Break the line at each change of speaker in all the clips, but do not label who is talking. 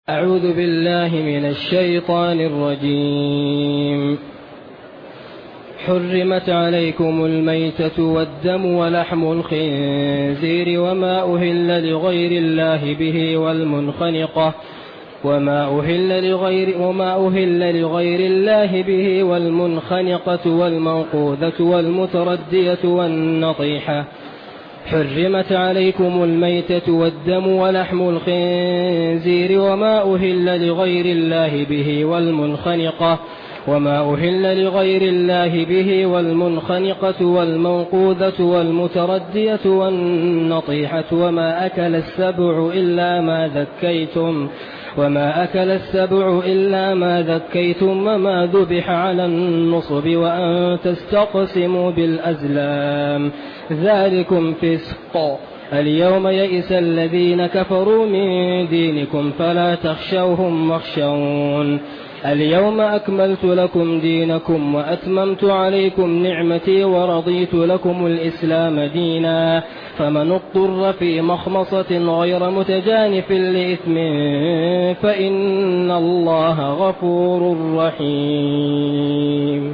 أعوذ بالله من الشيطان الرجيم. حرمت عليكم الميتة والدم ولحم الخنزير وما أهل لغير الله به والمنخنقة والموقوذة والمتردية والنطيحة. حرمت عليكم الميتة والدم ولحم الخنزير وما أهل لغير الله به والمنخنقة والموقوذة والمتردية والنطيحة وما أكل السبع إلا ما ذكيتم وما ذبح على النصب وأن تستقسموا بالأزلام ذلكم فسق. اليوم يئس الذين كفروا من دينكم فلا تخشوهم واخشون. اليوم أكملت لكم دينكم وأتممت عليكم نعمتي ورضيت لكم الإسلام دينا. فمن اضطر في مخمصة غير متجانف لإثم فإن الله غفور رحيم.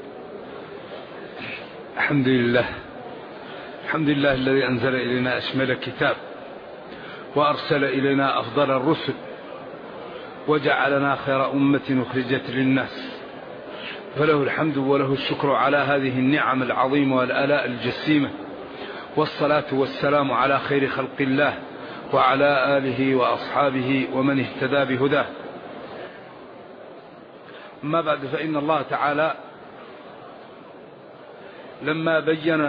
الحمد لله الذي أنزل إلينا أشمل كتاب وأرسل إلينا أفضل الرسل وجعلنا خير أمة أخرجت للناس، فله الحمد وله الشكر على هذه النعم العظيمة والآلاء الجسيمة، والصلاة والسلام على خير خلق الله وعلى آله وأصحابه ومن اهتدى بهداه. أما بعد، فإن الله تعالى لما بين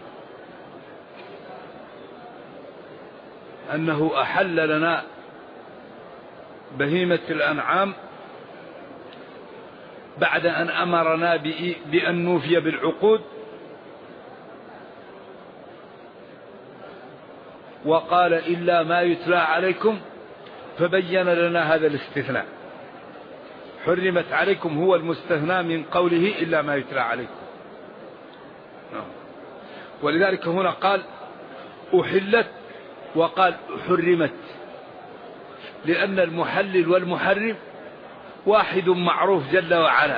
أنه أحل لنا بهيمة الأنعام بعد أن أمرنا بأن نوفي بالعقود، وقال إلا ما يتلى عليكم، فبين لنا هذا الاستثناء. حرمت عليكم هو المستثنى من قوله إلا ما يتلى عليكم، ولذلك هنا قال أحلت وقال حرمت، لأن المحلل والمحرم واحد معروف جل وعلا،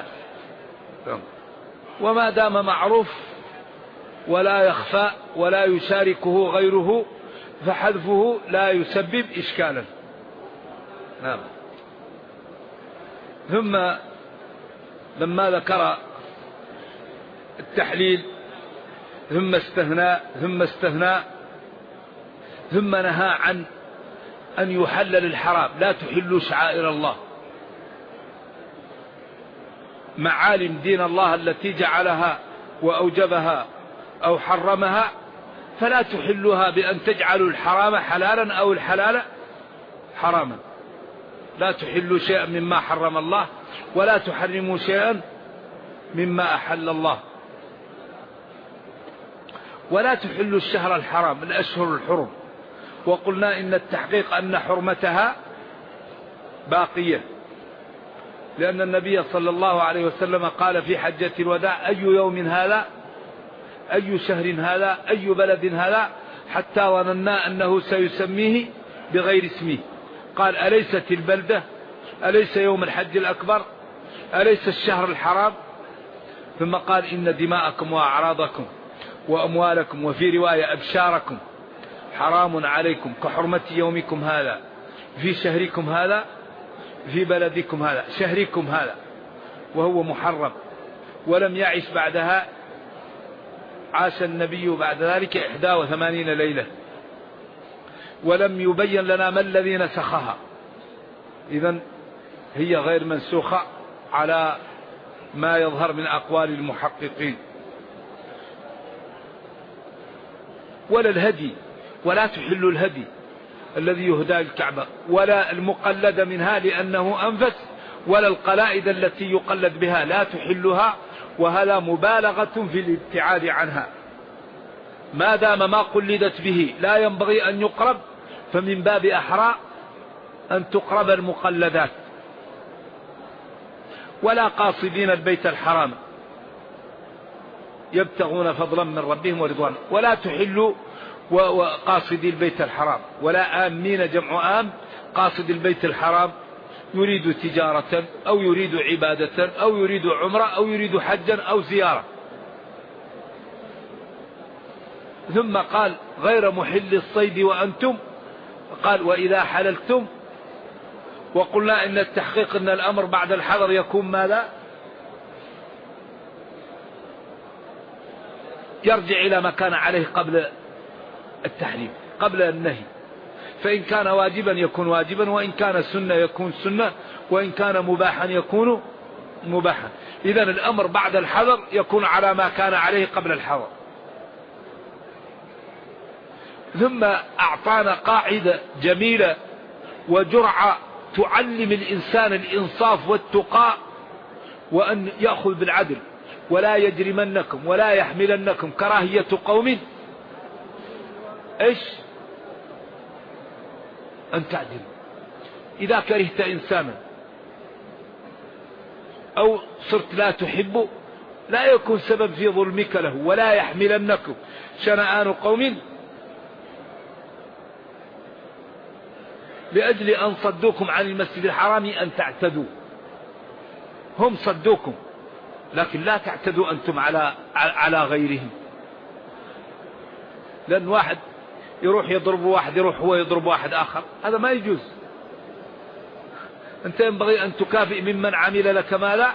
وما دام معروف ولا يخفى ولا يشاركه غيره فحذفه لا يسبب إشكالا. ثم لما ذكر التحليل ثم استثنى ثم نهى عن أن يحلل الحرام. لا تحلوا شعائر الله، معالم دين الله التي جعلها وأوجبها أو حرمها، فلا تحلوها بأن تجعلوا الحرام حلالا أو الحلال حراما. لا تحلوا شيئا مما حرم الله ولا تحرموا شيئا مما أحل الله. ولا تحلوا الشهر الحرام، الأشهر الحرم، وقلنا إن التحقيق أن حرمتها باقية، لأن النبي صلى الله عليه وسلم قال في حجة الوداع أي يوم هذا، أي شهر هذا، أي بلد هذا، حتى ظننا أنه سيسميه بغير اسمه. قال أليست البلدة، أليس يوم الحج الأكبر، أليس الشهر الحرام؟ ثم قال إن دماءكم وأعراضكم وأموالكم وفي رواية أبشاركم حرام عليكم كحرمة يومكم هذا في شهركم هذا في بلدكم هذا، شهركم هذا، وهو محرم. ولم يعش بعدها، عاش النبي بعد ذلك 81 ليلة، ولم يبين لنا ما الذي نسخها. إذن هي غير منسوخة على ما يظهر من أقوال المحققين. ولا الهدي، ولا تحل الهدي الذي يهدى الكعبة، ولا المقلد منها لأنه أنفس، ولا القلائد التي يقلد بها لا تحلها، وهذا مبالغة في الابتعاد عنها. ما دام ما قلدت به لا ينبغي أن يقرب، فمن باب أحرى أن تقرب المقلدات. ولا قاصدين البيت الحرام يبتغون فضلا من ربهم ورضوانا. ولا تحلوا وقاصدي البيت الحرام، ولا آمين جمع آم، قاصد البيت الحرام يريد تجارة أو يريد عبادة أو يريد عمرة أو يريد حجا أو زيارة. ثم قال غير محل الصيد وأنتم، قال وإذا حللتم. وقلنا إن التحقيق أن الأمر بعد الحظر يكون ماذا؟ يرجع إلى ما كان عليه قبل التحريم، قبل النهي. فإن كان واجبا يكون واجبا، وإن كان سنة يكون سنة، وإن كان مباحا يكون مباحا. إذن الأمر بعد الحظر يكون على ما كان عليه قبل الحظر. ثم أعطانا قاعدة جميلة وجرعة تعلم الإنسان الإنصاف والتقاء، وأن يأخذ بالعدل. ولا يجرمنكم ولا يحملنكم كراهية قوم إيش أن تعدلوا. إذا كرهت إنسانا أو صرت لا تحبه لا يكون سبب في ظلمك له. ولا يحملنكم شنآن قوم لأجل أن صدوكم عن المسجد الحرام أن تعتدوا. هم صدوكم، لكن لا تعتدوا أنتم على غيرهم. لأن واحد يروح يضرب واحد، يروح هو يضرب واحد آخر، هذا ما يجوز. أنت ينبغي أن تكافئ ممن عمل لك ماذا؟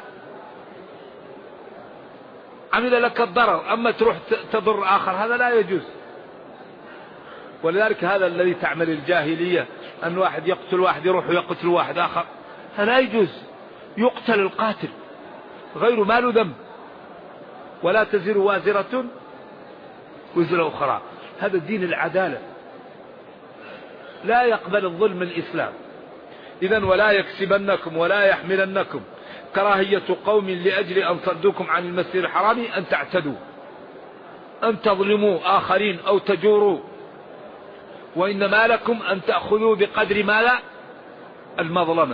عمل لك الضرر. أما تروح تضر آخر هذا لا يجوز. ولذلك هذا الذي تعمل الجاهلية، أن واحد يقتل واحد يروح يقتل واحد آخر، هذا لا يجوز. يقتل القاتل غير ما له ذنب، ولا تزر وازرة وزر أخرى. هذا دين العدالة، لا يقبل الظلم الإسلام. إذن ولا يكسبنكم ولا يحملنكم كراهية قوم لأجل أن صدوكم عن المسجد الحرام أن تعتدوا، أن تظلموا آخرين أو تجوروا. وإنما لكم أن تأخذوا بقدر ماذا؟ المظلمة.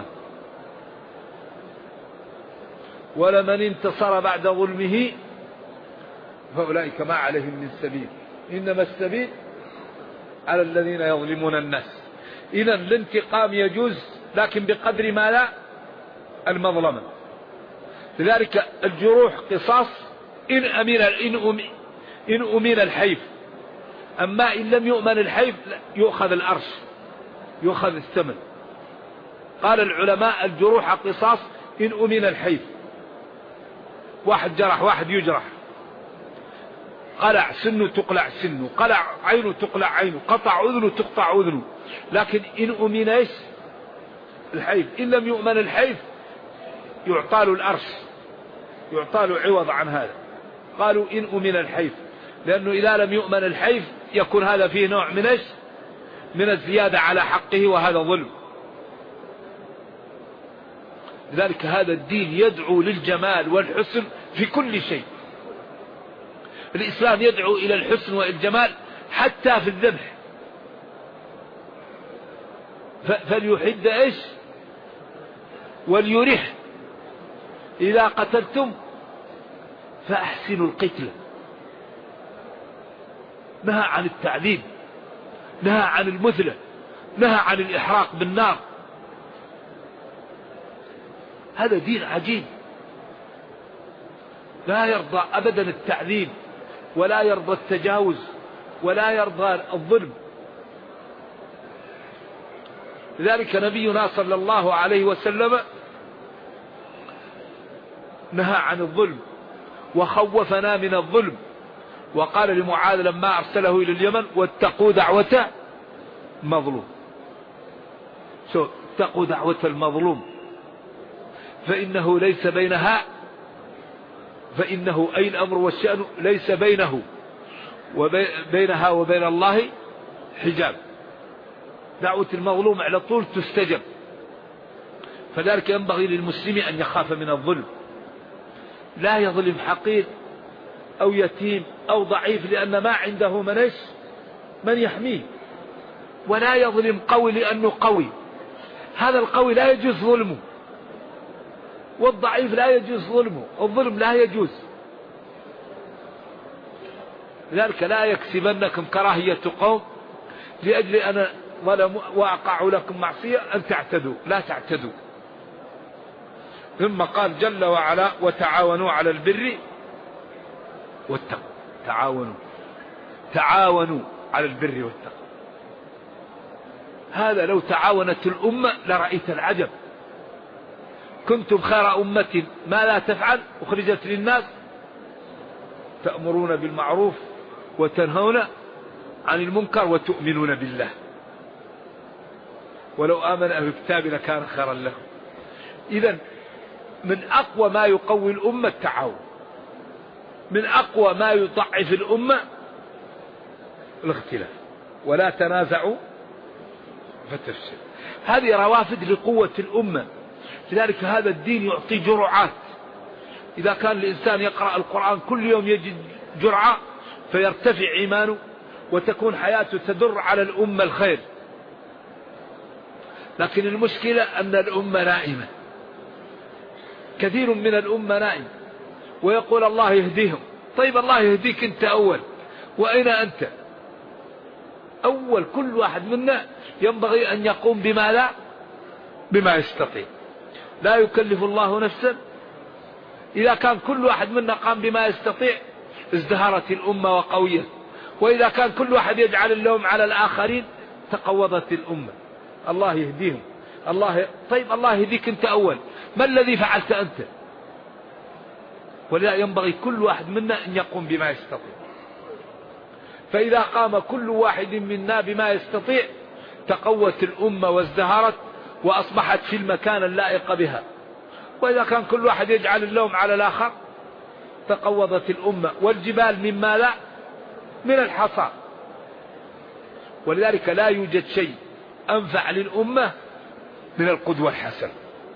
ولمن انتصر بعد ظلمه فأولئك ما عليهم من سبيل، إنما السبيل على الذين يظلمون الناس. إذن الانتقام يجوز، لكن بقدر ماذا؟ المظلمة. لذلك الجروح قصاص إن أمين الحيف. أما إن لم يؤمن الحيف يؤخذ الأرش، يؤخذ الثمن. قال العلماء الجروح قصاص إن أمين الحيف. واحد جرح واحد يجرح، قلع سنه تقلع سنه، قلع عينه تقلع عينه، قطع أذنه تقطع أذنه. لكن إن أمين إيش؟ الحيف. إن لم يؤمن الحيف يعطى له الأرش، يعطى له عوض عن هذا. قالوا إن أمين الحيف، لأنه إذا لم يؤمن الحيف يكون هذا فيه نوع من إيش؟ من الزيادة على حقه، وهذا ظلم. لذلك هذا الدين يدعو للجمال والحسن في كل شيء. الإسلام يدعو إلى الحسن والجمال حتى في الذبح. فليحد إيش؟ وليرح. إذا قتلتم فأحسنوا القتلة. نهى عن التعذيب، نهى عن المثلة، نهى عن الإحراق بالنار. هذا دين عجيب، لا يرضى أبدا التعذيب، ولا يرضى التجاوز، ولا يرضى الظلم. لذلك نبينا صلى الله عليه وسلم نهى عن الظلم وخوفنا من الظلم. وقال لمعاذ لما أرسله إلى اليمن: واتقوا دعوة المظلوم. اتقوا دعوة المظلوم فإنه ليس بينها، فإنه أي الأمر والشأن ليس بينه وبينها وبين الله حجاب. دعوة المظلوم على طول تستجب. فذلك ينبغي للمسلم أن يخاف من الظلم، لا يظلم حقير أو يتيم أو ضعيف لأن ما عنده من يحميه، ولا يظلم قوي لأنه قوي. هذا القوي لا يجوز ظلمه، والضعيف لا يجوز ظلمه، الظلم لا يجوز. لذلك لا يكسبنكم كراهية قوم لأجل أن ظلموا وأقعوا لكم معصية أن تعتدوا، لا تعتدوا. ثم قال جل وعلا وتعاونوا على البر والتقوى. تعاونوا على البر والتقوى. هذا لو تعاونت الأمة لرأيت العجب. كنتم خير أمة ما لا تفعل أخرجت للناس تأمرون بالمعروف وتنهون عن المنكر وتؤمنون بالله. ولو آمن أهل الكتاب لكان خيرا لهم. إذن من أقوى ما يقوي الأمة التعاون، من أقوى ما يضعف الأمة الاختلاف. ولا تنازعوا فتفشل. هذه روافد لقوة الأمة. لذلك هذا الدين يعطي جرعات. إذا كان الإنسان يقرأ القرآن كل يوم يجد جرعة فيرتفع إيمانه وتكون حياته تدر على الأمة الخير. لكن المشكلة أن الأمة نائمة، كثير من الأمة نائم، ويقول الله يهديهم. طيب الله يهديك أنت أول، وأين أنت؟ أول كل واحد منا ينبغي أن يقوم بما يستطيع. لا يكلف الله نفسا. إذا كان كل واحد منا قام بما يستطيع ازدهرت الأمة وقوية. وإذا كان كل واحد يجعل اللوم على الآخرين تقوضت الأمة. الله يهديهم. طيب الله يهديك أنت أول، ما الذي فعلت أنت؟ ولذا ينبغي كل واحد منا أن يقوم بما يستطيع. فإذا قام كل واحد منا بما يستطيع تقوت الأمة وازدهرت وأصبحت في المكان اللائق بها. وإذا كان كل واحد يجعل اللوم على الآخر تقوضت الأمة. والجبال مما لا من الحصى. ولذلك لا يوجد شيء أنفع للأمة من القدوة الحسنة.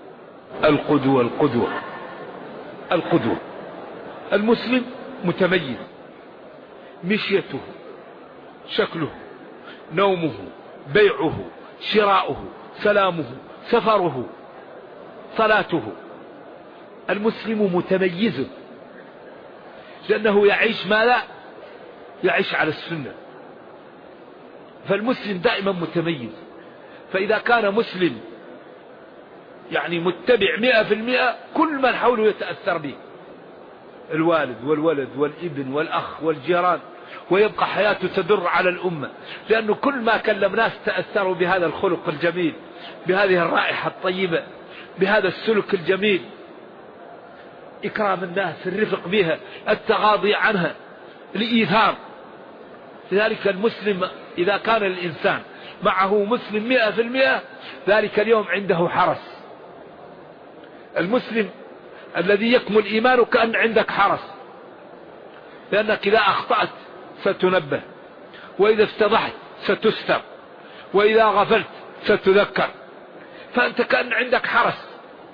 القدوة. المسلم متميز، مشيته، شكله، نومه، بيعه، شراؤه، سلامه، سفره، صلاته. المسلم متميز لأنه يعيش ما لا يعيش على السنة. فالمسلم دائما متميز. فإذا كان مسلم يعني متبع 100%، كل من حوله يتأثر به، الوالد والولد والابن والأخ والجيران، ويبقى حياته تدر على الأمة. لأنه كل ما كلم ناس تأثروا بهذا الخلق الجميل، بهذه الرائحة الطيبة، بهذا السلوك الجميل، إكرام الناس، الرفق بها، التغاضي عنها، الإيثار. لذلك المسلم إذا كان الإنسان معه مسلم 100%، ذلك اليوم عنده حرس. المسلم الذي يكمل إيمانه كأن عندك حرس، لأنك إذا أخطأت ستنبه، وإذا افتضحت ستستر، وإذا غفلت ستذكر، فأنت كأن عندك حرس.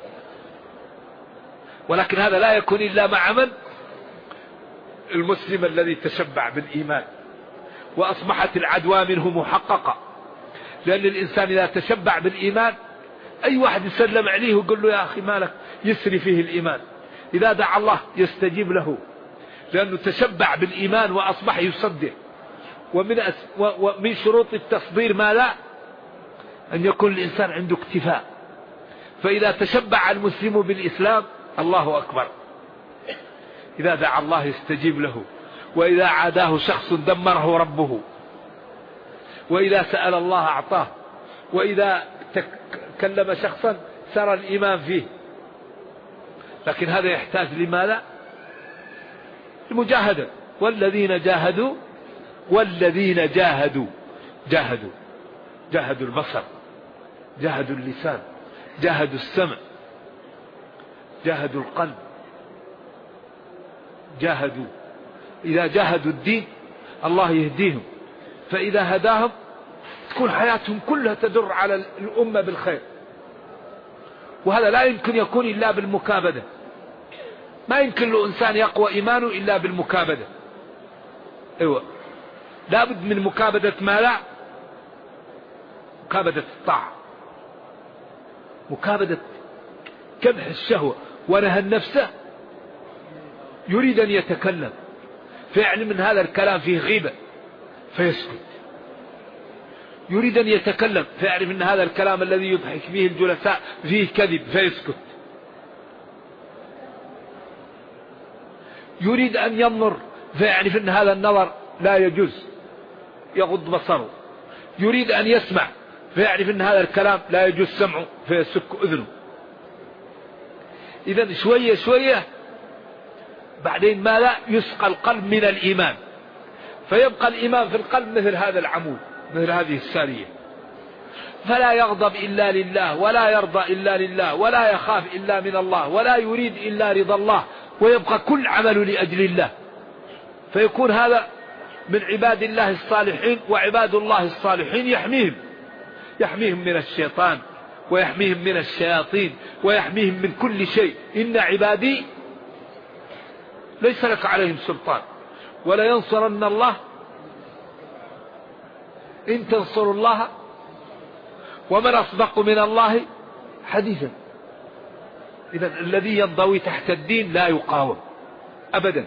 ولكن هذا لا يكون إلا مع من؟ المسلم الذي تشبع بالإيمان وأصبحت العدوى منه محققة. لأن الإنسان إذا تشبع بالإيمان أي واحد يسلم عليه ويقول له يا أخي مالك، يسري فيه الإيمان. إذا دعا الله يستجيب له، لأنه تشبع بالإيمان وأصبح يصدق. ومن شروط التصدير ما لا أن يكون الإنسان عنده اكتفاء. فإذا تشبع المسلم بالإسلام الله أكبر، إذا دعا الله يستجيب له، وإذا عاداه شخص دمره ربه، وإذا سأل الله أعطاه، وإذا كلم شخصا سرى الإيمان فيه. لكن هذا يحتاج لماذا؟ المجاهدة. والذين جاهدوا البصر، جاهدوا اللسان، جاهدوا السمع، جاهدوا القلب، جاهدوا. إذا جاهدوا الدين الله يهديهم. فإذا هداهم تكون حياتهم كلها تدر على الأمة بالخير. وهذا لا يمكن يكون إلا بالمكابدة. ما يمكن له إنسان يقوى إيمانه إلا بالمكابدة. أيوة، لا بد من مكابدة ما لا، مكابدة الطاعة، مكابدة كبح الشهوة. ونهى النفس، يريد أن يتكلم فيعلم من هذا الكلام فيه غيبة فيسكت، يريد أن يتكلم فيعرف أن هذا الكلام الذي يضحك فيه الجلساء فيه كذب فيسكت. يريد أن ينظر فيعرف أن هذا النظر لا يجوز يغض بصره، يريد أن يسمع فيعرف أن هذا الكلام لا يجوز سمعه فيسك أذنه. إذن شوية شوية بعدين ما لا يسقى القلب من الإيمان، فيبقى الإيمان في القلب مثل هذا العمود، مثل هذه السارية، فلا يغضب إلا لله، ولا يرضى إلا لله، ولا يخاف إلا من الله، ولا يريد إلا رضا الله، ويبقى كل عمله لأجل الله. فيكون هذا من عباد الله الصالحين. وعباد الله الصالحين يحميهم من الشيطان، ويحميهم من الشياطين، ويحميهم من كل شيء. إن عبادي ليس لك عليهم سلطان ولا ينصرن الله إن تنصروا الله ومن أصدق من الله حديثا. إذن الذي ينضوي تحت الدين لا يقاوم أبدا.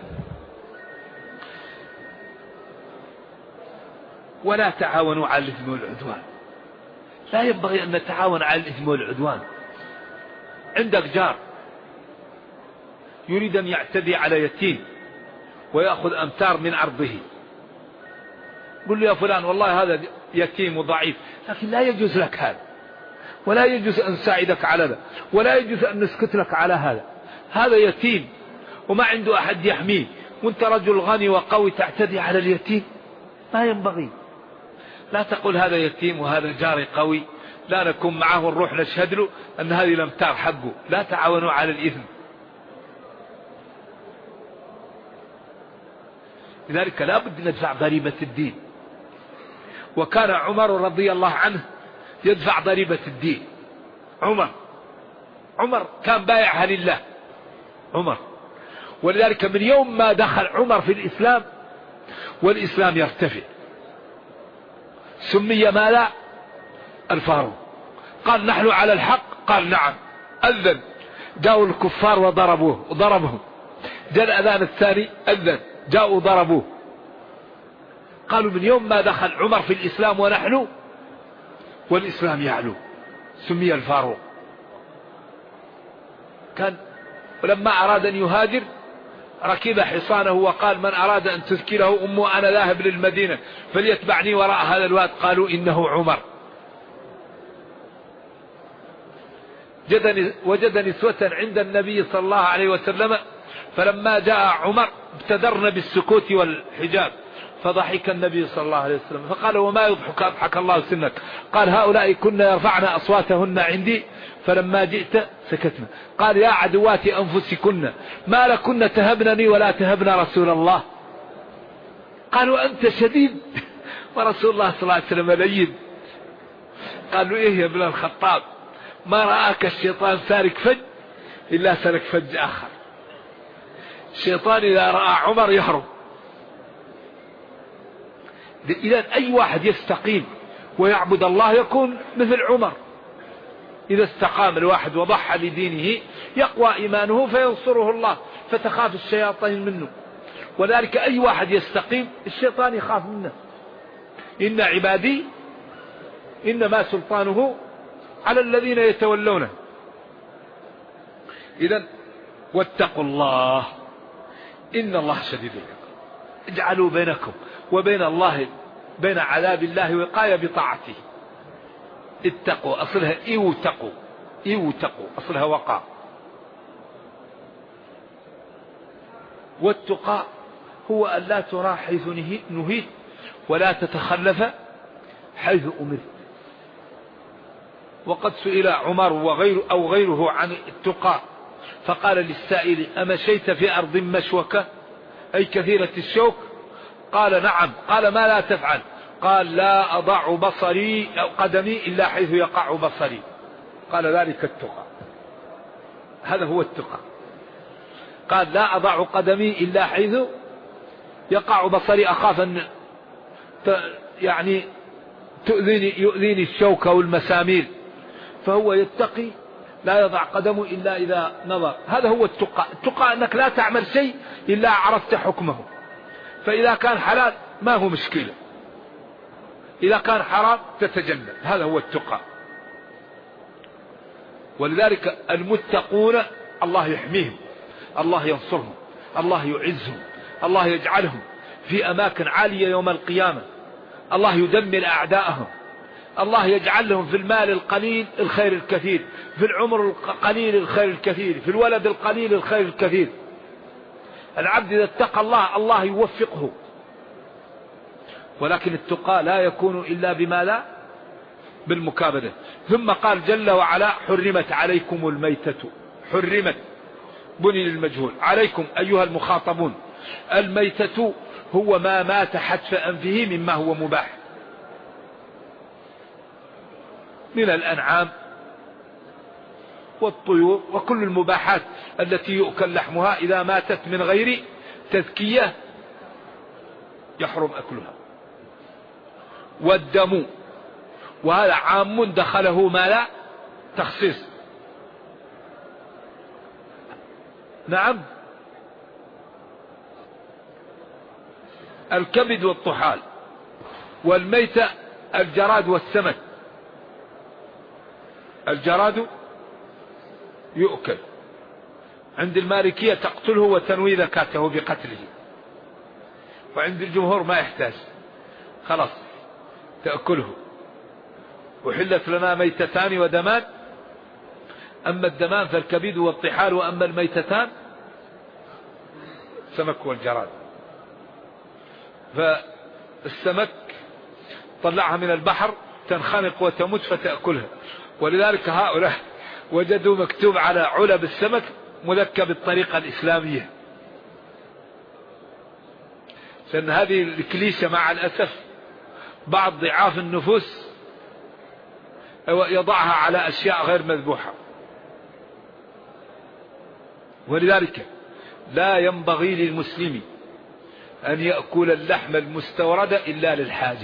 ولا تعاونوا على الإثم والعدوان، لا ينبغي أن نتعاون على الإثم والعدوان. عندك جار يريد أن يعتدي على يتيم ويأخذ أمتار من أرضه، قل له يا فلان والله هذا يتيم وضعيف، لكن لا يجوز لك هذا، ولا يجوز أن نساعدك على هذا، ولا يجوز أن نسكت لك على هذا. هذا يتيم وما عنده أحد يحميه، وانت رجل غني وقوي تعتدي على اليتيم، ما ينبغي. لا تقول هذا يتيم وهذا جاري قوي، لا نكون معه ونروح نشهد له أن هذه الأمتار حقه. لا تعاونوا على الإثم. لذلك لا بد ندفع ضريبة الدين. وكان عمر رضي الله عنه يدفع ضريبة الدين. عمر كان بايعها لله عمر. ولذلك من يوم ما دخل عمر في الإسلام والإسلام يرتفع سمي ما لا الفاروق. قال نحن على الحق، قال نعم. أذن، جاءوا الكفار وضربهم. جاء الأذان الثاني أذن، جاءوا ضربوه. قالوا من يوم ما دخل عمر في الإسلام ونحن والإسلام يعلو سمي الفاروق. كان ولما أراد أن يهاجر ركب حصانه وقال من أراد أن تذكره أمه أنا ذاهب للمدينة فليتبعني وراء هذا الواد. قالوا إنه عمر. وجد نسوة عند النبي صلى الله عليه وسلم، فلما جاء عمر ابتدرن بالسكوت والحجاب، فضحك النبي صلى الله عليه وسلم فقال وما يضحك؟ أضحك الله سنك. قال هؤلاء كن يرفعن أصواتهن عندي فلما جئت سكتنا. قال يا عدوات أنفسكن ما لكن تهبنني ولا تهبن رسول الله. قالوا أنت شديد ورسول الله صلى الله عليه وسلم لين. قالوا إيه يا ابن الخطاب، ما رآك الشيطان سالك فج إلا سلك فج آخر. الشيطان إذا رأى عمر يهرب. إذا أي واحد يستقيم ويعبد الله يكون مثل عمر. إذا استقام الواحد وضحى لدينه يقوى إيمانه فينصره الله، فتخاف الشياطين منه. وذلك أي واحد يستقيم الشيطان يخاف منه. إن عبادي إنما سلطانه على الذين يتولونه. إذن واتقوا الله إن الله شديد العقاب. اجعلوا بينكم وبين الله بين عذاب الله وقاية بطاعته. اتقوا أصلها إيوتقوا أصلها وقاء. والتقاء هو أن لا ترى حيث نهيت ولا تتخلف حيث أمرت. وقد سئل عمر غيره عن التقاء فقال للسائل أمشيت في أرض مشوكة أي كثيرة الشوك؟ قال نعم. قال ما لا تفعل؟ قال لا أضع بصري أو قدمي إلا حيث يقع بصري. قال ذلك التقى. هذا هو التقى. قال لا أضع قدمي إلا حيث يقع بصري أخاف أن يؤذيني الشوكة والمسامير، فهو يتقي لا يضع قدمه إلا إذا نظر. هذا هو التقى. التقى أنك لا تعمل شيء إلا عرفت حكمه، فإذا كان حلال ما هو مشكلة، إذا كان حرام تتجنب. هذا هو التقى. ولذلك المتقون الله يحميهم، الله ينصرهم. الله يعزهم، الله يجعلهم في أماكن عالية يوم القيامة، الله يدمر أعداءهم، الله يجعل لهم في المال القليل الخير الكثير، في العمر القليل الخير الكثير، في الولد القليل الخير الكثير. العبد إذا اتقى الله الله يوفقه، ولكن التقى لا يكون إلا بما لا بالمكابدة. ثم قال جل وعلا حرمت عليكم الميتة، حرمت بني للمجهول، عليكم أيها المخاطبون. الميتة هو ما مات حتف أنفه مما هو مباح من الأنعام والطيور وكل المباحات التي يؤكل لحمها إذا ماتت من غير تذكية يحرم أكلها. والدم، وهذا عام دخله ما لا تخصيص. نعم، الكبد والطحال. والميتة الجراد والسمك. الجراد يؤكل، عند المالكية تقتله وتنوي ذكاته بقتله، وعند الجمهور ما يحتاج، خلاص تأكله. وحلت لنا ميتتان ودمان، أما الدمان فالكبد والطحال، وأما الميتتان السمك والجراد. فالسمك طلعها من البحر تنخنق وتموت فتأكلها، ولذلك هؤلاء وجدوا مكتوب على علب السمك مذكى بالطريقة الإسلامية، لأن هذه الكليشة مع الأسف بعض ضعاف النفوس يضعها على أشياء غير مذبوحة. ولذلك لا ينبغي للمسلم أن يأكل اللحم المستورد إلا للحاجة.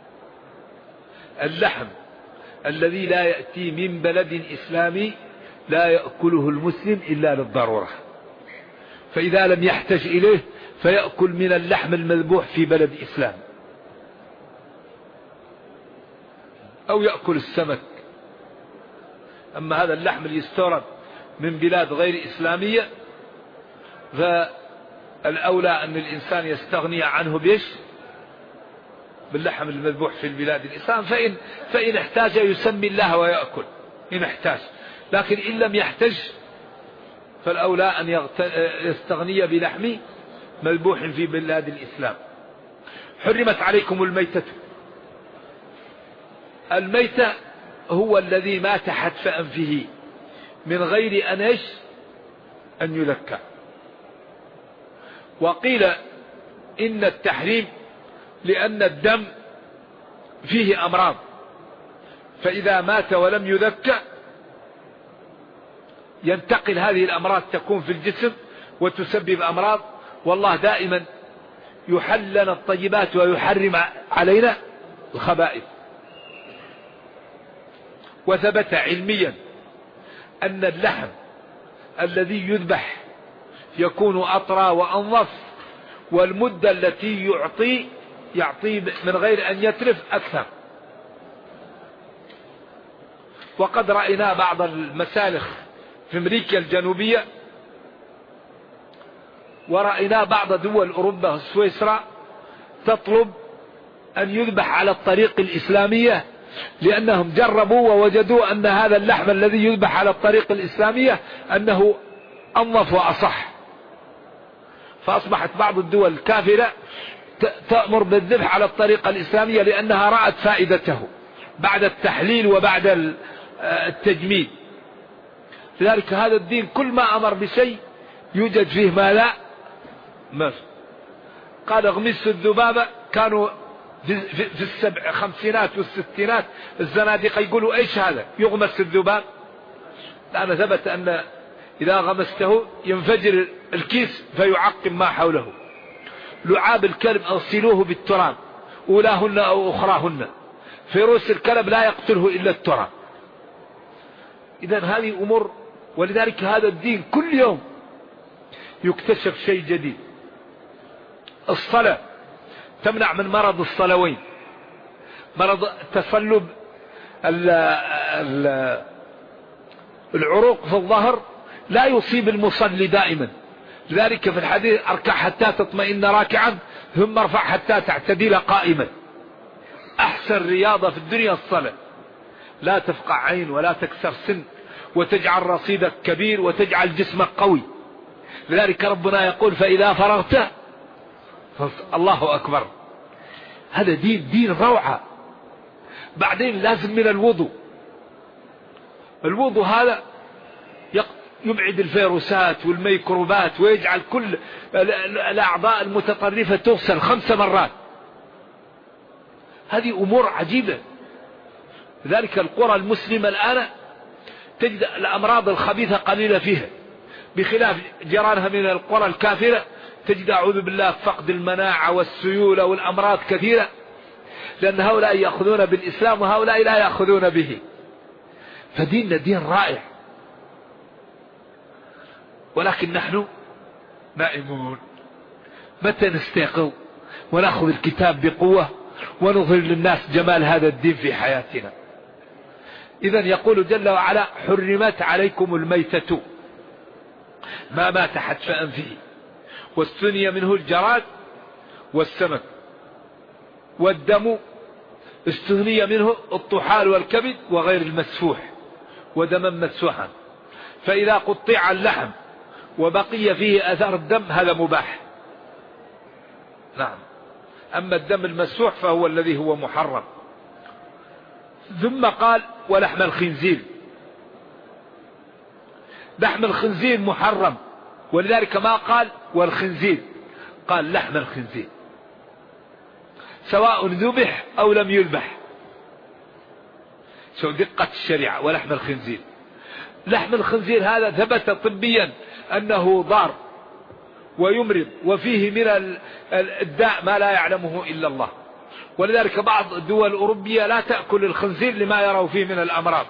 اللحم الذي لا يأتي من بلد إسلامي لا يأكله المسلم إلا للضرورة، فإذا لم يحتج إليه فيأكل من اللحم المذبوح في بلد إسلام، أو يأكل السمك. أما هذا اللحم اللي يستورد من بلاد غير إسلامية فالأولى أن الإنسان يستغني عنه بيش باللحم المذبوح في البلاد الإسلام، فإن احتاج يسمي الله ويأكل إن احتاج، لكن إن لم يحتج فالأولى أن يستغني بلحم مذبوح في بلاد الإسلام. حرمت عليكم الميتة. الميتة هو الذي مات حتف أنفه من غير أن يذكى. وقيل إن التحريم لأن الدم فيه أمراض، فإذا مات ولم يذكى ينتقل هذه الأمراض تكون في الجسم وتسبب أمراض، والله دائما يحل لنا الطيبات ويحرم علينا الخبائث. وثبت علميا أن اللحم الذي يذبح يكون أطرى وأنظف، والمدة التي يعطي من غير أن يترف أكثر. وقد رأينا بعض المسالخ في أمريكا الجنوبية، ورأينا بعض دول أوروبا سويسرا تطلب أن يذبح على الطريق الإسلامية، لأنهم جربوا ووجدوا أن هذا اللحم الذي يذبح على الطريق الإسلامية أنه أنظف وأصح. فأصبحت بعض الدول الكافرة تأمر بالذبح على الطريقة الإسلامية لأنها رأت فائدته بعد التحليل وبعد التجميد. لذلك هذا الدين كل ما أمر بشيء يوجد فيه ما لا ما. قال اغمس الذبابة، كانوا في الخمسينات والستينات الزنادقة يقولوا ايش هذا يغمس الذباب، لأن ثبت أن إذا غمسته ينفجر الكيس فيعقم ما حوله. لعاب الكلب أغسلوه بالتراب أولاهن أو أخراهن، فيروس الكلب لا يقتله إلا التراب. إذن هذه أمور، ولذلك هذا الدين كل يوم يكتشف شيء جديد. الصلاة تمنع من مرض الصلوين، مرض تصلب العروق في الظهر لا يصيب المصلي دائما، لذلك في الحديث اركع حتى تطمئن راكعا ثم ارفع حتى تعتدل قائما. احسن رياضة في الدنيا الصلاة، لا تفقع عين ولا تكسر سن وتجعل رصيدك كبير وتجعل جسمك قوي. لذلك ربنا يقول فإذا فرغت الله أكبر. هذا دين روعة. بعدين لازم من الوضوء هذا يبعد الفيروسات والميكروبات ويجعل كل الأعضاء المتطرفة تغسل 5 مرات. هذه أمور عجيبة. لذلك القرى المسلمة الآن تجد الأمراض الخبيثة قليلة فيها، بخلاف جيرانها من القرى الكافرة تجد أعوذ بالله فقد المناعة والسيولة والأمراض كثيرة، لأن هؤلاء يأخذون بالإسلام وهؤلاء لا يأخذون به. فديننا دين رائع، ولكن نحن نائمون. متى نستيقظ ونأخذ الكتاب بقوة ونظهر للناس جمال هذا الدين في حياتنا؟ إذن يقول جل وعلا حرمت عليكم الميتة ما مات حتف أنفه واستني منه الجراد والسمك، والدم استثني منه الطحال والكبد وغير المسفوح ودما مسوحا، فإذا قطع اللحم وبقي فيه أثر الدم هذا مباح. نعم. أما الدم المسفوح فهو الذي هو محرم. ثم قال ولحم الخنزير. لحم الخنزير محرم، ولذلك ما قال والخنزير، قال لحم الخنزير سواء ذبح أو لم يذبح. شو دقة الشريعة. ولحم الخنزير، لحم الخنزير هذا ثبت طبيا أنه ضار ويمرض وفيه من الداء ما لا يعلمه إلا الله، ولذلك بعض الدول الأوروبية لا تأكل الخنزير لما يروا فيه من الأمراض.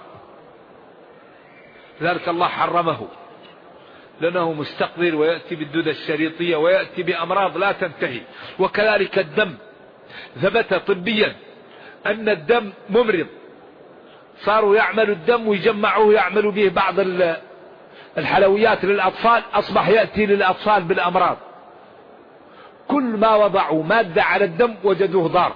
لذلك الله حرمه لأنه مستقذر ويأتي بالدودة الشريطية ويأتي بأمراض لا تنتهي. وكذلك الدم ثبت طبيا أن الدم ممرض، صاروا يعملوا الدم ويجمعوه يعملوا به بعض الحلويات للأطفال، أصبح يأتي للأطفال بالأمراض. كل ما وضعوا مادة على الدم وجدوه ضار.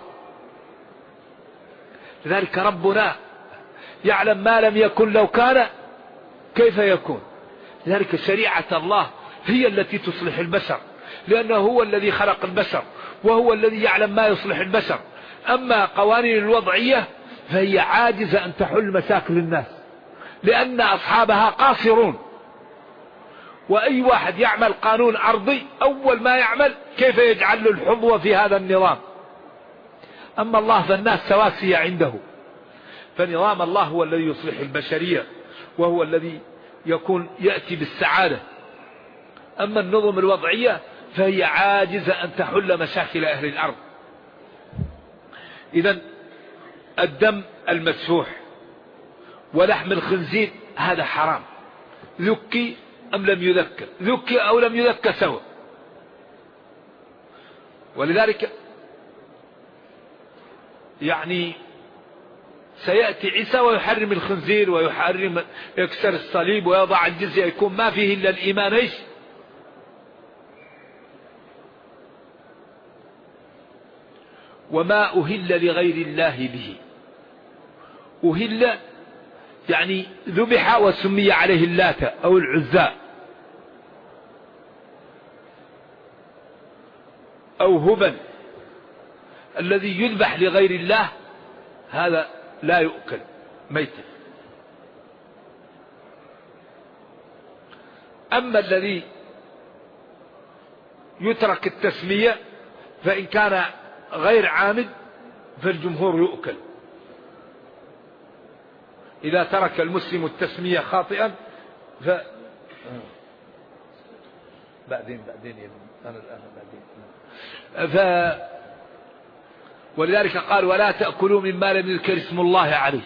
لذلك ربنا يعلم ما لم يكن لو كان كيف يكون. لذلك شريعة الله هي التي تصلح البشر، لأنه هو الذي خلق البشر وهو الذي يعلم ما يصلح البشر. أما قوانين الوضعية فهي عاجزة أن تحل مشاكل الناس، لأن أصحابها قاصرون. وأي واحد يعمل قانون أرضي أول ما يعمل كيف يجعل له الحظوة في هذا النظام. أما الله فالناس سواسية عنده، فنظام الله هو الذي يصلح البشرية وهو الذي يأتي بالسعادة. أما النظم الوضعية فهي عاجزة أن تحل مشاكل أهل الأرض. إذن الدم المسفوح ولحم الخنزير هذا حرام، ذكي أم لم يذكى، ذكي أو لم يذكى سوا. ولذلك يعني سيأتي عيسى ويحرم الخنزير ويحرم يكسر الصليب ويضع الجزية، يكون ما فيه إلا الإيمان. إيش وما أهل لغير الله به. أهل يعني ذبح وسمي عليه اللات أو العزى أو هبل. الذي يذبح لغير الله هذا لا يؤكل ميتا. أما الذي يترك التسمية فإن كان غير عامد فالجمهور يؤكل. إذا ترك المسلم التسمية خاطئا بعدين أنا الآن بعدين. ولذلك قال ولا تأكلوا مما لم يذكر اسم الله عليه،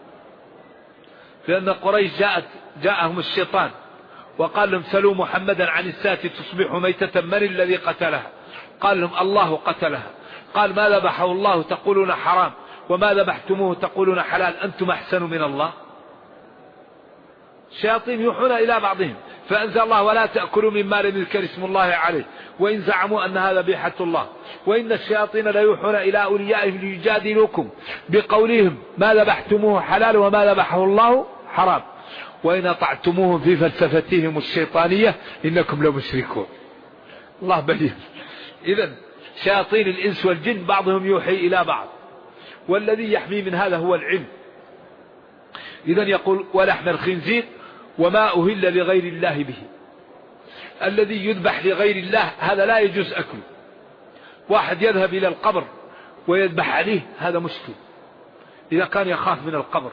لأن قريش جاءهم الشيطان وقال لهم سلوا محمدا عن الساة تصبح ميتة من الذي قتلها؟ قال لهم الله قتلها. قال ما ذبحه الله تقولون حرام وما ذبحتموه تقولون حلال، أنتم أحسن من الله. الشياطين يوحون إلى بعضهم فأنزل الله ولا تأكلوا مما لم يذكر اسم الله عليه وإن زعموا أن هذا ذبيحة الله وإن الشياطين ليوحون إلى أوليائهم ليجادلوكم بقولهم ما ذبحتموه حلال وما ذبحه الله حرام وإن أطعتموهم في فلسفتهم الشيطانية إنكم لمشركون. الله بين. إذن شياطين الإنس والجن بعضهم يوحي إلى بعض، والذي يحمي من هذا هو العلم. إذن يقول ولحم الخنزير وما أهل لغير الله به. الذي يذبح لغير الله هذا لا يجوز أكله. واحد يذهب إلى القبر ويذبح عليه هذا مشكل إذا كان يخاف من القبر.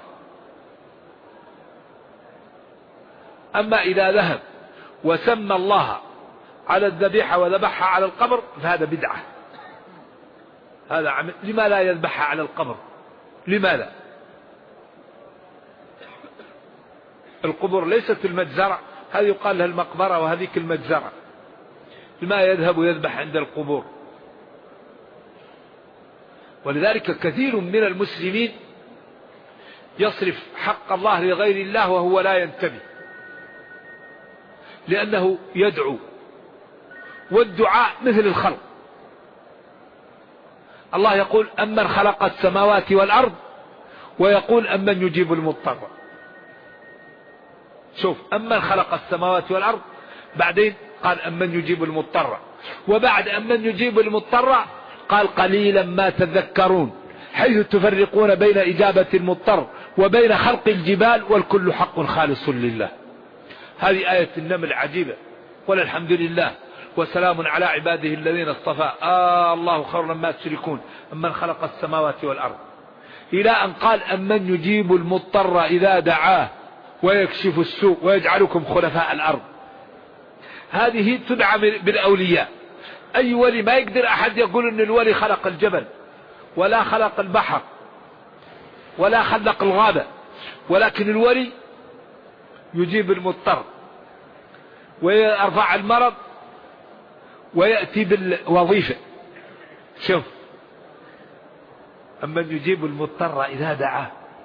أما إذا ذهب وسمى الله على الذبيحة وذبحها على القبر فهذا بدعة. هذا عمل. لما لا يذبحها على القبر؟ لماذا؟ القبور ليست المجزرة، هذه يقال لها المقبرة وهذيك المجزرة. لما يذهب ويذبح عند القبور؟ ولذلك كثير من المسلمين يصرف حق الله لغير الله وهو لا ينتبه، لأنه يدعو، والدعاء مثل الخلق. الله يقول أمن خلق السماوات والأرض، ويقول أمن يجيب المضطر. شوف، أمن خلق السماوات والأرض، بعدين قال أمن يجيب المضطر، وبعد أمن يجيب المضطر قال قليلا ما تذكرون، حيث تفرقون بين إجابة المضطر وبين خلق الجبال والكل حق خالص لله. هذه آية النمل عجيبة. قل الحمد لله وسلام على عباده الذين اصطفى الله خير مما تشركون أمن خلق السماوات والأرض، إلى أن قال أمن يجيب المضطر إذا دعاه ويكشف السوء ويجعلكم خلفاء الأرض. هذه تدعى بالأولياء. أي ولي ما يقدر أحد يقول أن الولي خلق الجبل ولا خلق البحر ولا خلق الغابة، ولكن الولي يجيب المضطر ويرفع المرض ويأتي بالوظيفة. شوف، أمن يجيب المضطر إذا دعاه.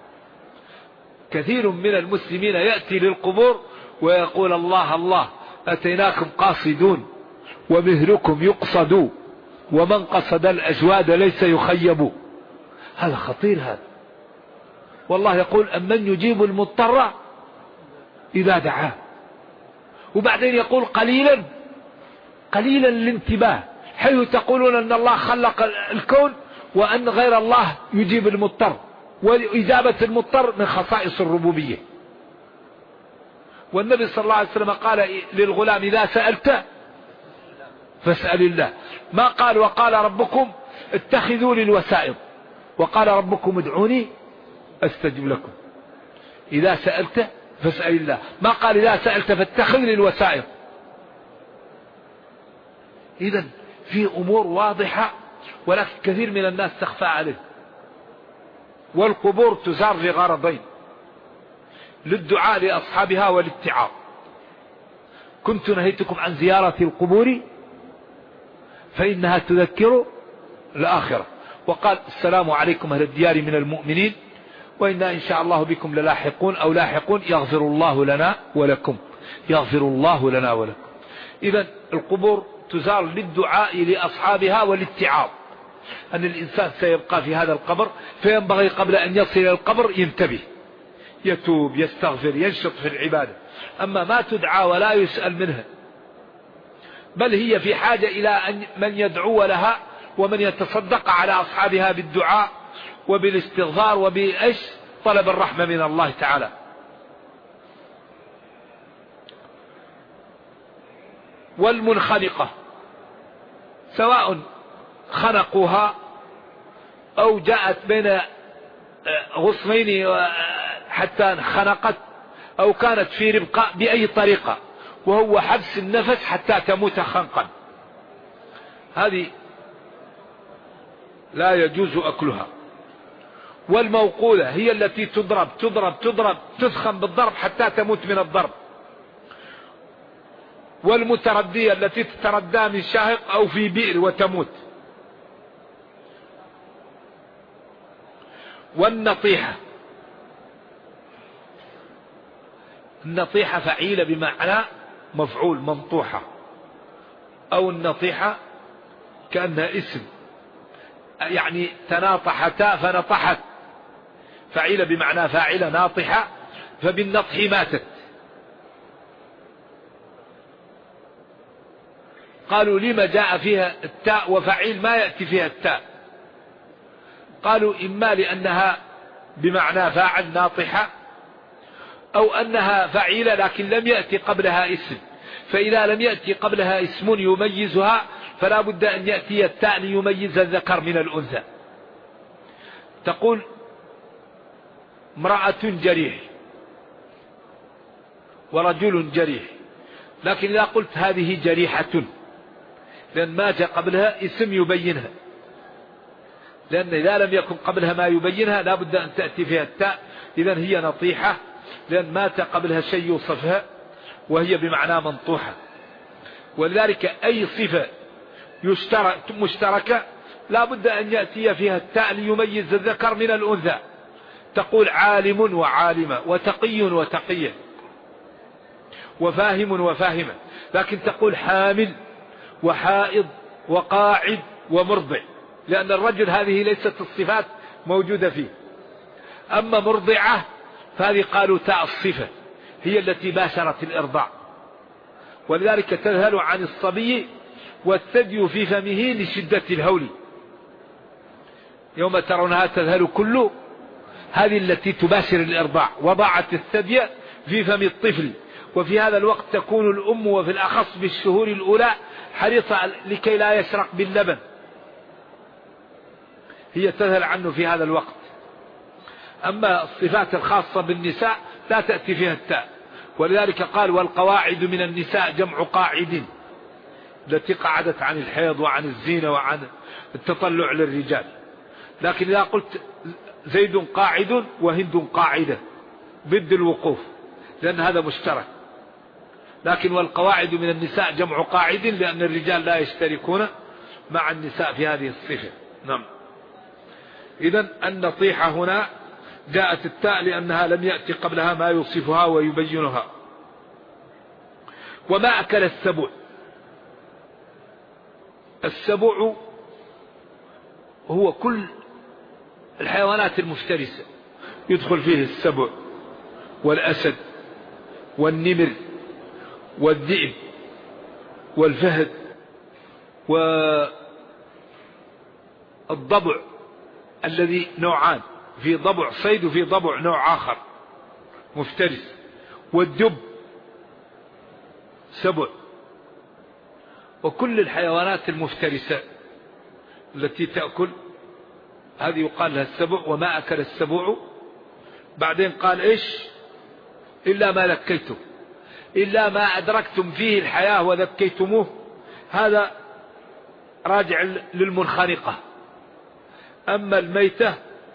كثير من المسلمين يأتي للقبور ويقول الله الله أتيناكم قاصدون ومهلكم يقصد ومن قصد الأجواد ليس يخيب. هذا خطير هذا. والله يقول أمن يجيب المضطر إذا دعاه، وبعدين يقول قليلا قليلا الانتباه، حيث تقولون أن الله خلق الكون وأن غير الله يجيب المضطر، وإجابة المضطر من خصائص الربوبية. والنبي صلى الله عليه وسلم قال للغلام إذا سألت فاسأل الله، ما قال وقال ربكم اتخذوا لي الوسائط، وقال ربكم ادعوني أستجب لكم. إذا سألت فاسأل الله، ما قال إذا سألت فاتخذ لي الوسائط. إذن في أمور واضحة ولكن كثير من الناس تخفى عليه. والقبور تزار لغرضين: للدعاء لأصحابها والاتعاظ. كنت نهيتكم عن زيارة القبور فإنها تذكر الآخرة. وقال السلام عليكم أهل الديار من المؤمنين وإنا إن شاء الله بكم للاحقون أو لاحقون يغفر الله لنا ولكم، يغفر الله لنا ولكم. إذن القبور تزار للدعاء لأصحابها والاتعاظ، أن الإنسان سيبقى في هذا القبر فينبغي قبل أن يصل إلى القبر ينتبه، يتوب، يستغفر، ينشط في العبادة. أما ما تدعى ولا يسأل منها، بل هي في حاجة إلى أن من يدعو لها ومن يتصدق على أصحابها بالدعاء وبالاستغفار وبإيش طلب الرحمة من الله تعالى. والمنخنقة سواء خنقوها أو جاءت بين غصنين حتى خنقت، أو كانت في ربقاء بأي طريقة، وهو حبس النفس حتى تموت خنقا، هذه لا يجوز أكلها. والموقولة هي التي تضرب تضرب تضرب تسخن بالضرب حتى تموت من الضرب. والمتردية التي تتردى من شاهق أو في بئر وتموت. والنطيحة، النطيحة فعيلة بمعنى مفعول منطوحة، أو النطيحة كأنها اسم، يعني تناطحتا فنطحت، فعيل بمعنى فاعل، ناطحة فبالنطح ماتت. قالوا لما جاء فيها التاء وفعيل ما يأتي فيها التاء؟ قالوا إما لأنها بمعنى فاعل ناطحة، أو أنها فعيلة لكن لم يأتي قبلها اسم، فإذا لم يأتي قبلها اسم يميزها فلا بد أن يأتي التاء ليميز الذكر من الأنثى. تقول امرأة جريح ورجل جريح، لكن إذا قلت هذه جريحة لأن ما جاء قبلها اسم يبينها، لأن إذا لم يكن قبلها ما يبينها لا بد أن تأتي فيها التاء، إذن هي نطيحة لأن مات قبلها شيء يوصفها وهي بمعنى منطوحة. ولذلك أي صفة مشتركة لا بد أن يأتي فيها التاء ليميز الذكر من الأنثى. تقول عالم وعالمة، وتقي وتقية، وفاهم وفاهمة، لكن تقول حامل وحائض وقاعد ومرضع، لأن الرجل هذه ليست الصفات موجودة فيه. أما مرضعة فهذه قالوا تاء الصفة هي التي باشرت الإرضاع، ولذلك تذهل عن الصبي والثدي في فمه لشدة الهول، يوم ترونها تذهل كل، هذه التي تباشر الإرضاع، وضعت الثدي في فم الطفل. وفي هذا الوقت تكون الأم، وفي الأخص بالشهور الأولى، حريصة لكي لا يشرق باللبن، هي تذهل عنه في هذا الوقت. أما الصفات الخاصة بالنساء لا تأتي فيها التاء، ولذلك قال والقواعد من النساء جمع قاعد، التي قعدت عن الحيض وعن الزينة وعن التطلع للرجال. لكن إذا قلت زيد قاعد وهند قاعدة ضد الوقوف، لأن هذا مشترك. لكن والقواعد من النساء جمع قاعد، لأن الرجال لا يشتركون مع النساء في هذه الصفة. نعم. إذن النطيحة هنا جاءت التاء لأنها لم يأتي قبلها ما يوصفها ويبينها. وما أكل السبع، السبع هو كل الحيوانات المفترسة، يدخل فيه السبع والأسد والنمر والذئب والفهد والضبع، الذي نوعان، في ضبع صيد وفي ضبع نوع آخر مفترس، والدب سبع. وكل الحيوانات المفترسة التي تأكل هذه يقال لها السبع. وما أكل السبع. بعدين قال إيش؟ إلا ما ذكيتم، إلا ما أدركتم فيه الحياة وذكيتموه، هذا راجع للمنخنقة. أما الميتة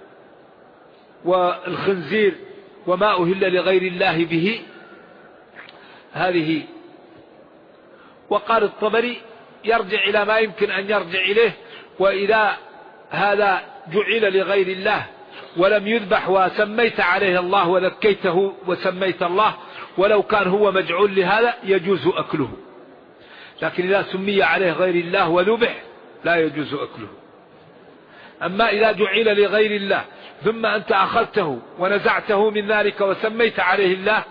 والخنزير وما أهل لغير الله به هذه. وقال الطبري يرجع إلى ما يمكن أن يرجع إليه، وإذا هذا جعل لغير الله ولم يذبح وسميت عليه الله وذكيته وسميت الله، ولو كان هو مجعول لهذا يجوز أكله، لكن إذا سمي عليه غير الله وذبح لا يجوز أكله. أما إذا جعل لغير الله ثم أنت أخذته ونزعته من ذلك وسميت عليه الله،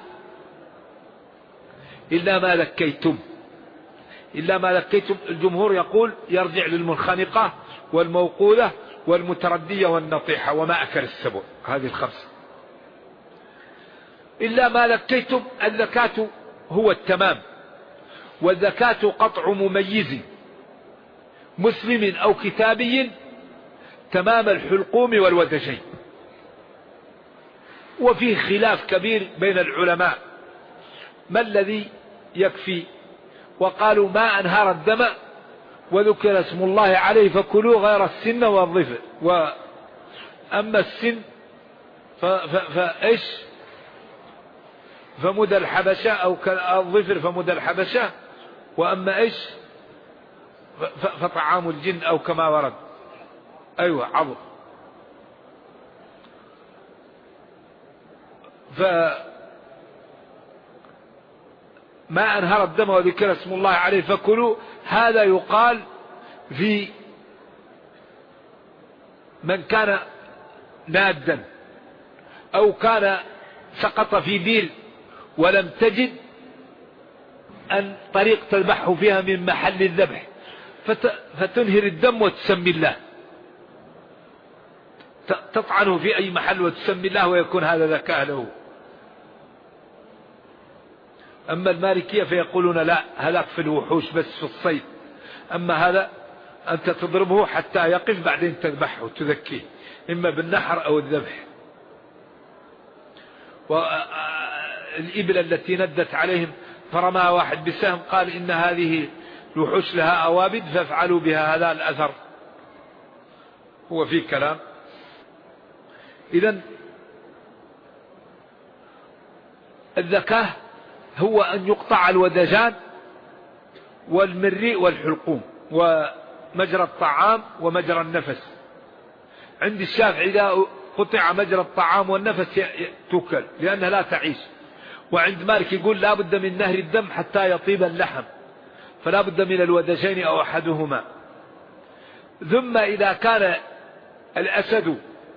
إلا ما ذكيتم. إلا ما ذكيتم الجمهور يقول يرجع للمنخنقة والموقوذة والمتردية والنطيحة وما أكل السبع، هذه الخمسة. إلا ما ذكيتم، الذكاة هو التمام، والذكاة قطع مميز مسلم أو كتابي تمام الحلقوم والودجين. وفيه خلاف كبير بين العلماء ما الذي يكفي، وقالوا ما أنهر الدم وذكر اسم الله عليه فكلوا غير السن والظفر. وأما السن فإيش فمدى الحبشة، أو الظفر فمدى الحبشة. وأما إيش فطعام الجن، أو كما ورد. أيوة عظم. ما أنهر الدم وذكر اسم الله عليه فكلوا. هذا يقال في من كان نادا أو كان سقط في بير ولم تجد أن طريق تذبحه فيها من محل الذبح، فتنهر الدم وتسمي الله، تطعنه في أي محل وتسمي الله، ويكون هذا ذكاء له. أما المالكية فيقولون لا، هذاك في الوحوش بس في الصيد، أما هذا أنت تضربه حتى يقف بعدين تذبحه وتذكيه إما بالنحر أو الذبح. والإبل التي ندت عليهم فرماها واحد بسهم قال إن هذه الوحوش لها أوابد فافعلوا بها، هذا الأثر هو فيه كلام. إذن الذكاة هو أن يقطع الودجان والمريء والحلقوم ومجرى الطعام ومجرى النفس. عند الشافعي إذا قطع مجرى الطعام والنفس تؤكل لأنها لا تعيش. وعند مالك يقول لا بد من نهر الدم حتى يطيب اللحم، فلا بد من الودجين أو أحدهما. ثم إذا كان الأسد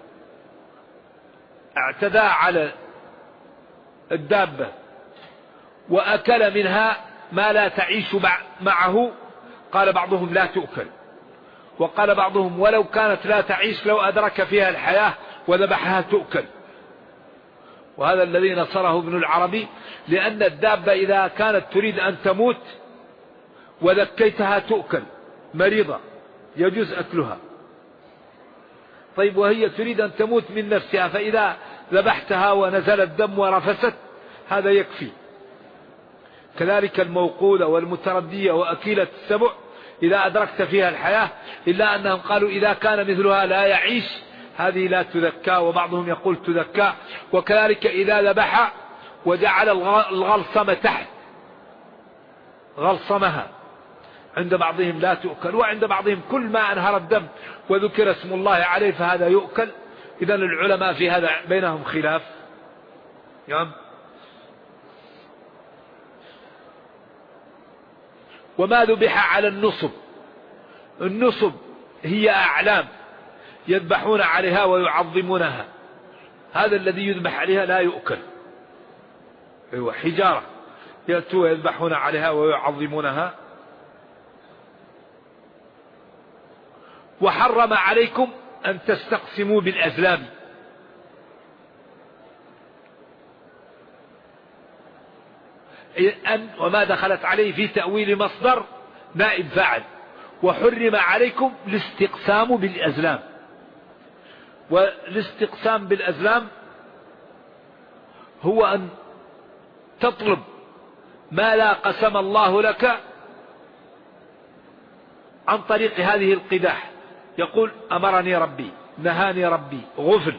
اعتدى على الدابة وأكل منها ما لا تعيش معه، قال بعضهم لا تؤكل، وقال بعضهم ولو كانت لا تعيش لو أدرك فيها الحياة وذبحها تؤكل. وهذا الذي نصره ابن العربي، لأن الدابة إذا كانت تريد أن تموت وذكيتها تؤكل مريضة يجوز أكلها. طيب وهي تريد أن تموت من نفسها، فإذا ذبحتها ونزل الدم ورفست هذا يكفي. كذلك الموقودة والمتردية وأكيلة السبع إذا أدركت فيها الحياة، إلا أنهم قالوا إذا كان مثلها لا يعيش هذه لا تذكى، وبعضهم يقول تذكى. وكذلك إذا ذبح وجعل الغلصمة تحت غلصمها، عند بعضهم لا تؤكل، وعند بعضهم كل ما أنهر الدم وذكر اسم الله عليه فهذا يؤكل. إذن العلماء في هذا بينهم خلاف. وما ذبح على النصب، النصب هي أعلام يذبحون عليها ويعظمونها، هذا الذي يذبح عليها لا يؤكل. أيوة حجارة يأتوا يذبحون عليها ويعظمونها. وحرم عليكم أن تستقسموا بالأزلام، أن وما دخلت عليه في تأويل مصدر نائب فاعل. وحرم عليكم الاستقسام بالأزلام، والاستقسام بالأزلام هو أن تطلب ما لا قسم الله لك عن طريق هذه القداح. يقول أمرني ربي، نهاني ربي، غفل،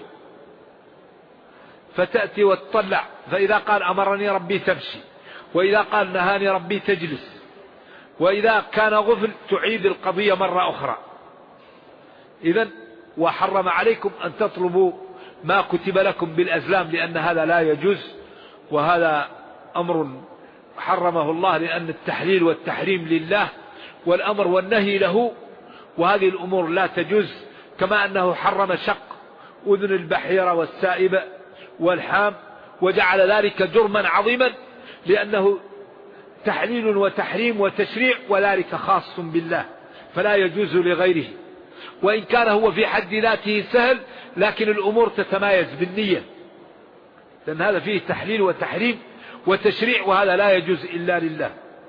فتأتي وتطلع، فإذا قال أمرني ربي تمشي، وإذا قال نهاني ربي تجلس، وإذا كان غفل تعيد القضية مرة أخرى. إذن وحرم عليكم أن تطلبوا ما كتب لكم بالأزلام، لأن هذا لا يجوز، وهذا أمر حرمه الله، لأن التحليل والتحريم لله والأمر والنهي له، وهذه الأمور لا تجوز. كما أنه حرم شق أذن البحيرة والسائبة والحام، وجعل ذلك جرما عظيما، لأنه تحليل وتحريم وتشريع، وذلك خاص بالله فلا يجوز لغيره. وإن كان هو في حد ذاته سهل، لكن الأمور تتمايز بالنية، لأن هذا فيه تحليل وتحريم وتشريع، وهذا لا يجوز إلا لله.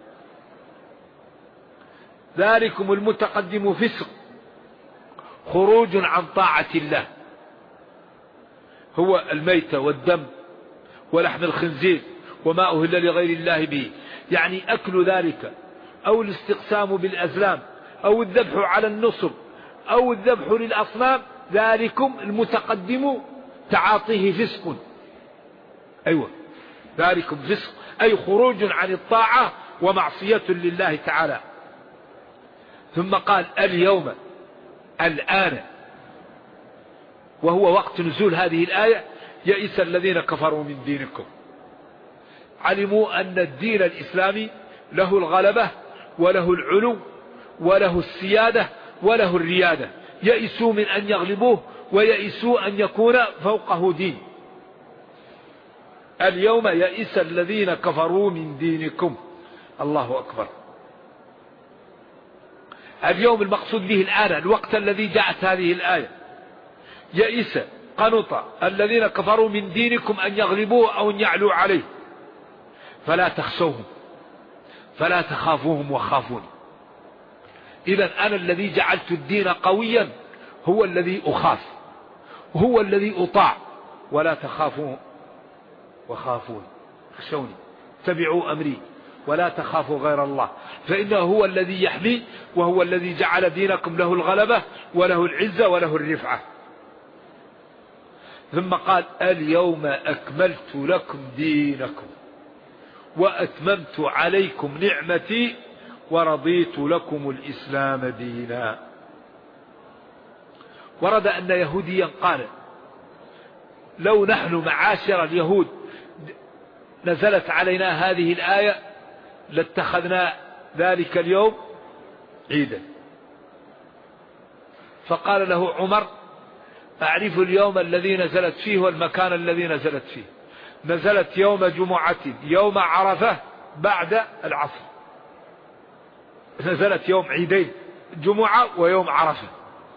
ذلكم المتقدم فسق خروج عن طاعة الله، هو الميتة والدم ولحم الخنزير وما أهل لغير الله به، يعني أكل ذلك أو الاستقسام بالأزلام أو الذبح على النصب أو الذبح للأصنام، ذلكم المتقدم تعاطيه فسق. أيوة ذلكم فسق أي خروج عن الطاعة ومعصية لله تعالى. ثم قال اليوم، الآن، وهو وقت نزول هذه الآية، يئس الذين كفروا من دينكم. علموا أن الدين الإسلامي له الغلبة وله العلو وله السيادة وله الريادة، يئسوا من أن يغلبوه ويئسوا أن يكون فوقه دين. اليوم يئس الذين كفروا من دينكم. الله أكبر. اليوم المقصود به الآن، الوقت الذي جاءت هذه الآية. يئس قنط الذين كفروا من دينكم أن يغلبوه أو أن يعلوا عليه، فلا تخشوهم فلا تخافوهم وخافوني. إذن أنا الذي جعلت الدين قويا هو الذي أخاف، هو الذي أطاع. ولا تخافوهم وخافوني، خشوني، اتبعوا أمري ولا تخافوا غير الله، فإنه هو الذي يحمي، وهو الذي جعل دينكم له الغلبة وله العزة وله الرفعة. ثم قال اليوم أكملت لكم دينكم وأتممت عليكم نعمتي ورضيت لكم الإسلام دينا. ورد أن يهوديا قال لو نحن معاشر اليهود نزلت علينا هذه الآية لاتخذنا ذلك اليوم عيدا. فقال له عمر أعرف اليوم الذي نزلت فيه والمكان الذي نزلت فيه. نزلت يوم جمعة يوم عرفة بعد العصر، نزلت يوم عيدين، جمعة ويوم عرفة.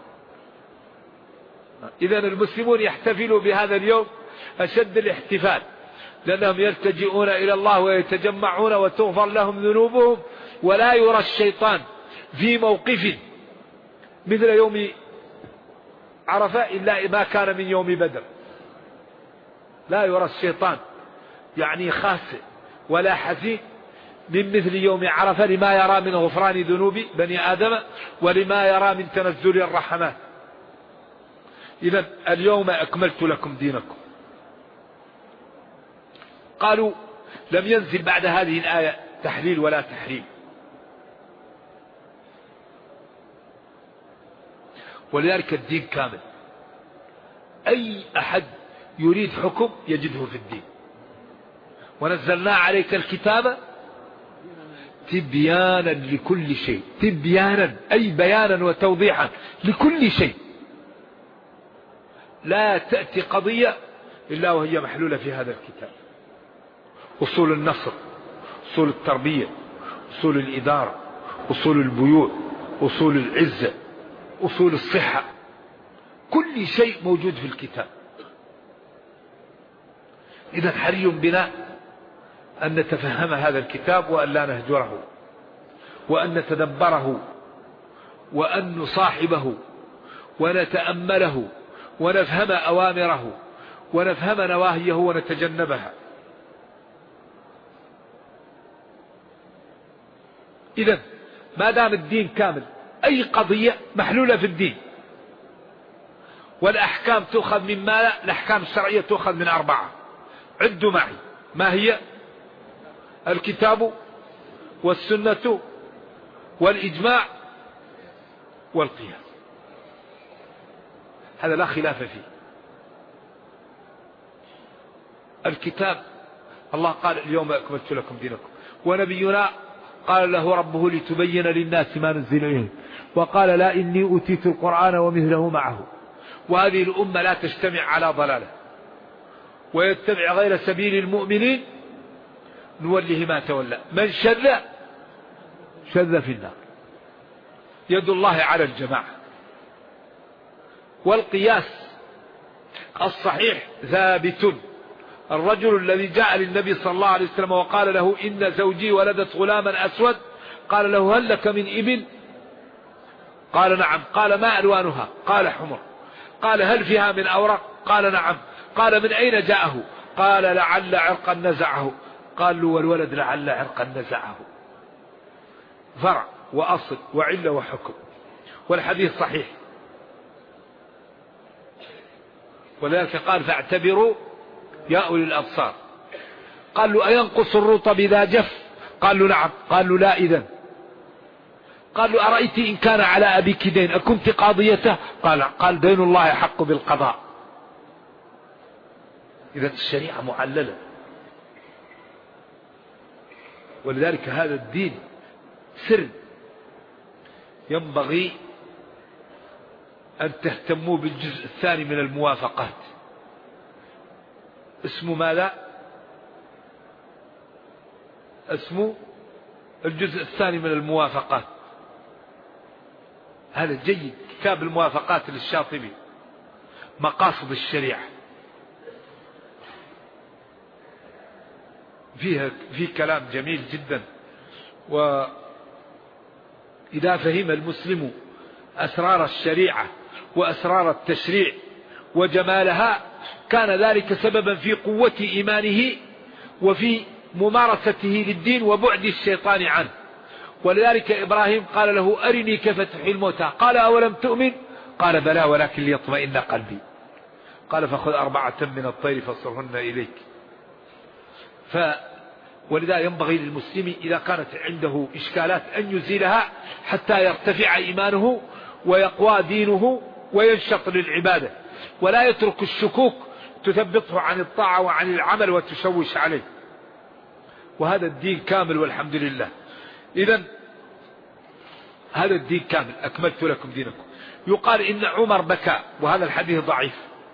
إذن المسلمون يحتفلوا بهذا اليوم أشد الاحتفال، لأنهم يلتجئون إلى الله ويتجمعون وتغفر لهم ذنوبهم، ولا يرى الشيطان في موقف مثل يوم عرفة إلا ما كان من يوم بدر. لا يرى الشيطان يعني خاسئ ولا حزين من مثل يوم عرفة، لما يرى من غفران ذنوب بني آدم ولما يرى من تنزل الرحمات. إذن اليوم أكملت لكم دينكم. قالوا لم ينزل بعد هذه الآية تحليل ولا تحريم، ولذلك الدين كامل. أي أحد يريد حكم يجده في الدين. ونزلنا عليك الكتاب تبيانا لكل شيء، تبيانا أي بيانا وتوضيحا لكل شيء. لا تأتي قضية إلا وهي محلولة في هذا الكتاب. أصول النصر، أصول التربية، أصول الإدارة، أصول البيوع، أصول العزة، أصول الصحة، كل شيء موجود في الكتاب. إذن حري بنا أن نتفهم هذا الكتاب وأن لا نهجره، وأن نتدبره، وأن نصاحبه ونتأمله، ونفهم أوامره ونفهم نواهيه ونتجنبها. إذن ما دام الدين كامل أي قضية محلولة في الدين. والأحكام تؤخذ من ماذا؟ الأحكام الشرعية تؤخذ من 4. عدوا معي ما هي؟ الكتاب والسنة والإجماع والقياس. هذا لا خلاف فيه. الكتاب الله قال اليوم أكملت لكم دينكم، ونبينا قال له ربه لتبين للناس ما نزل إليهم، وقال لا إني أوتيت القرآن ومثله معه. وهذه الأمة لا تجتمع على ضلاله، ويتبع غير سبيل المؤمنين نوله ما تولى، من شذ في النار. يد الله على الجماعة. والقياس الصحيح ثابت. الرجل الذي جاء للنبي صلى الله عليه وسلم وقال له إن زوجي ولدت غلاما أسود، قال له هل لك من إبل؟ قال نعم. قال ما ألوانها؟ قال حمر. قال هل فيها من أورق؟ قال نعم. قال من أين جاءه؟ قال لعل عرقا نزعه. قال له والولد لعل عرقا نزعه. فرع وأصل وعلة وحكم. والحديث صحيح. ولذلك قال فاعتبروا يا أولي الأبصار. قال له أينقص الرطب إذا جف؟ قال له نعم. قال له لا إذن. قال له أرأيت إن كان على أبيك دين أكنت قاضيته؟ قال دين الله حق بالقضاء. إذن الشريعة معللة. ولذلك هذا الدين سر ينبغي أن تهتموا بالجزء الثاني من الموافقات. اسمه ماذا؟ اسمه الجزء الثاني من الموافقات. هذا جيد، كتاب الموافقات للشاطبي، مقاصد الشريعة، فيه كلام جميل جدا. وإذا فهم المسلم أسرار الشريعة وأسرار التشريع وجمالها كان ذلك سببا في قوة إيمانه وفي ممارسته للدين وبعد الشيطان عنه. ولذلك إبراهيم قال له أرني كيف تحيي الموتى، قال أولم تؤمن؟ قال بلى ولكن ليطمئن قلبي. قال فخذ 4 من الطير فصرهن إليك. ولذا ينبغي للمسلم إذا كانت عنده إشكالات أن يزيلها حتى يرتفع إيمانه ويقوى دينه وينشط للعبادة، ولا يترك الشكوك تثبطه عن الطاعة وعن العمل وتشوش عليه. وهذا الدين كامل والحمد لله. إذن هذا الدين كامل، أكملت لكم دينكم. يقال إن عمر بكى، وهذا الحديث ضعيف.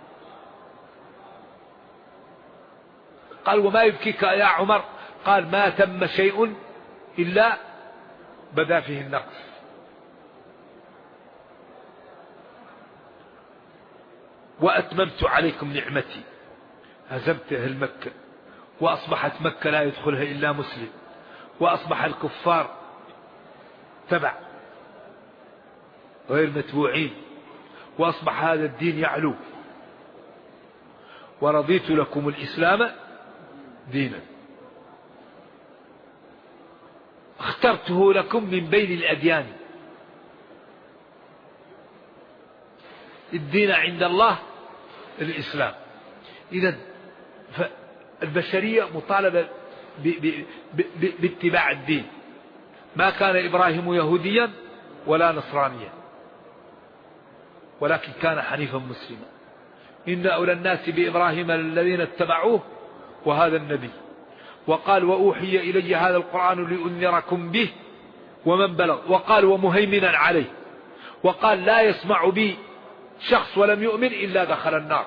قال وما يبكيك يا عمر؟ قال ما تم شيء إلا بدا فيه النقص. وأتممت عليكم نعمتي، هزمت أهل مكة، وأصبحت مكة لا يدخلها إلا مسلم، وأصبح الكفار تبع غير متبوعين، وأصبح هذا الدين يعلو. ورضيت لكم الإسلام دينا، اخترته لكم من بين الأديان. الدين عند الله الإسلام. إذن فالبشرية مطالبة باتباع الدين. ما كان إبراهيم يهوديا ولا نصرانيا، ولكن كان حنيفا مسلما. إن أولى الناس بإبراهيم الذين اتبعوه وهذا النبي. وقال وأوحي إلي هذا القرآن لأنذركم به ومن بلغ. وقال ومهيمنا عليه. وقال لا يسمع بي شخص ولم يؤمن إلا دخل النار.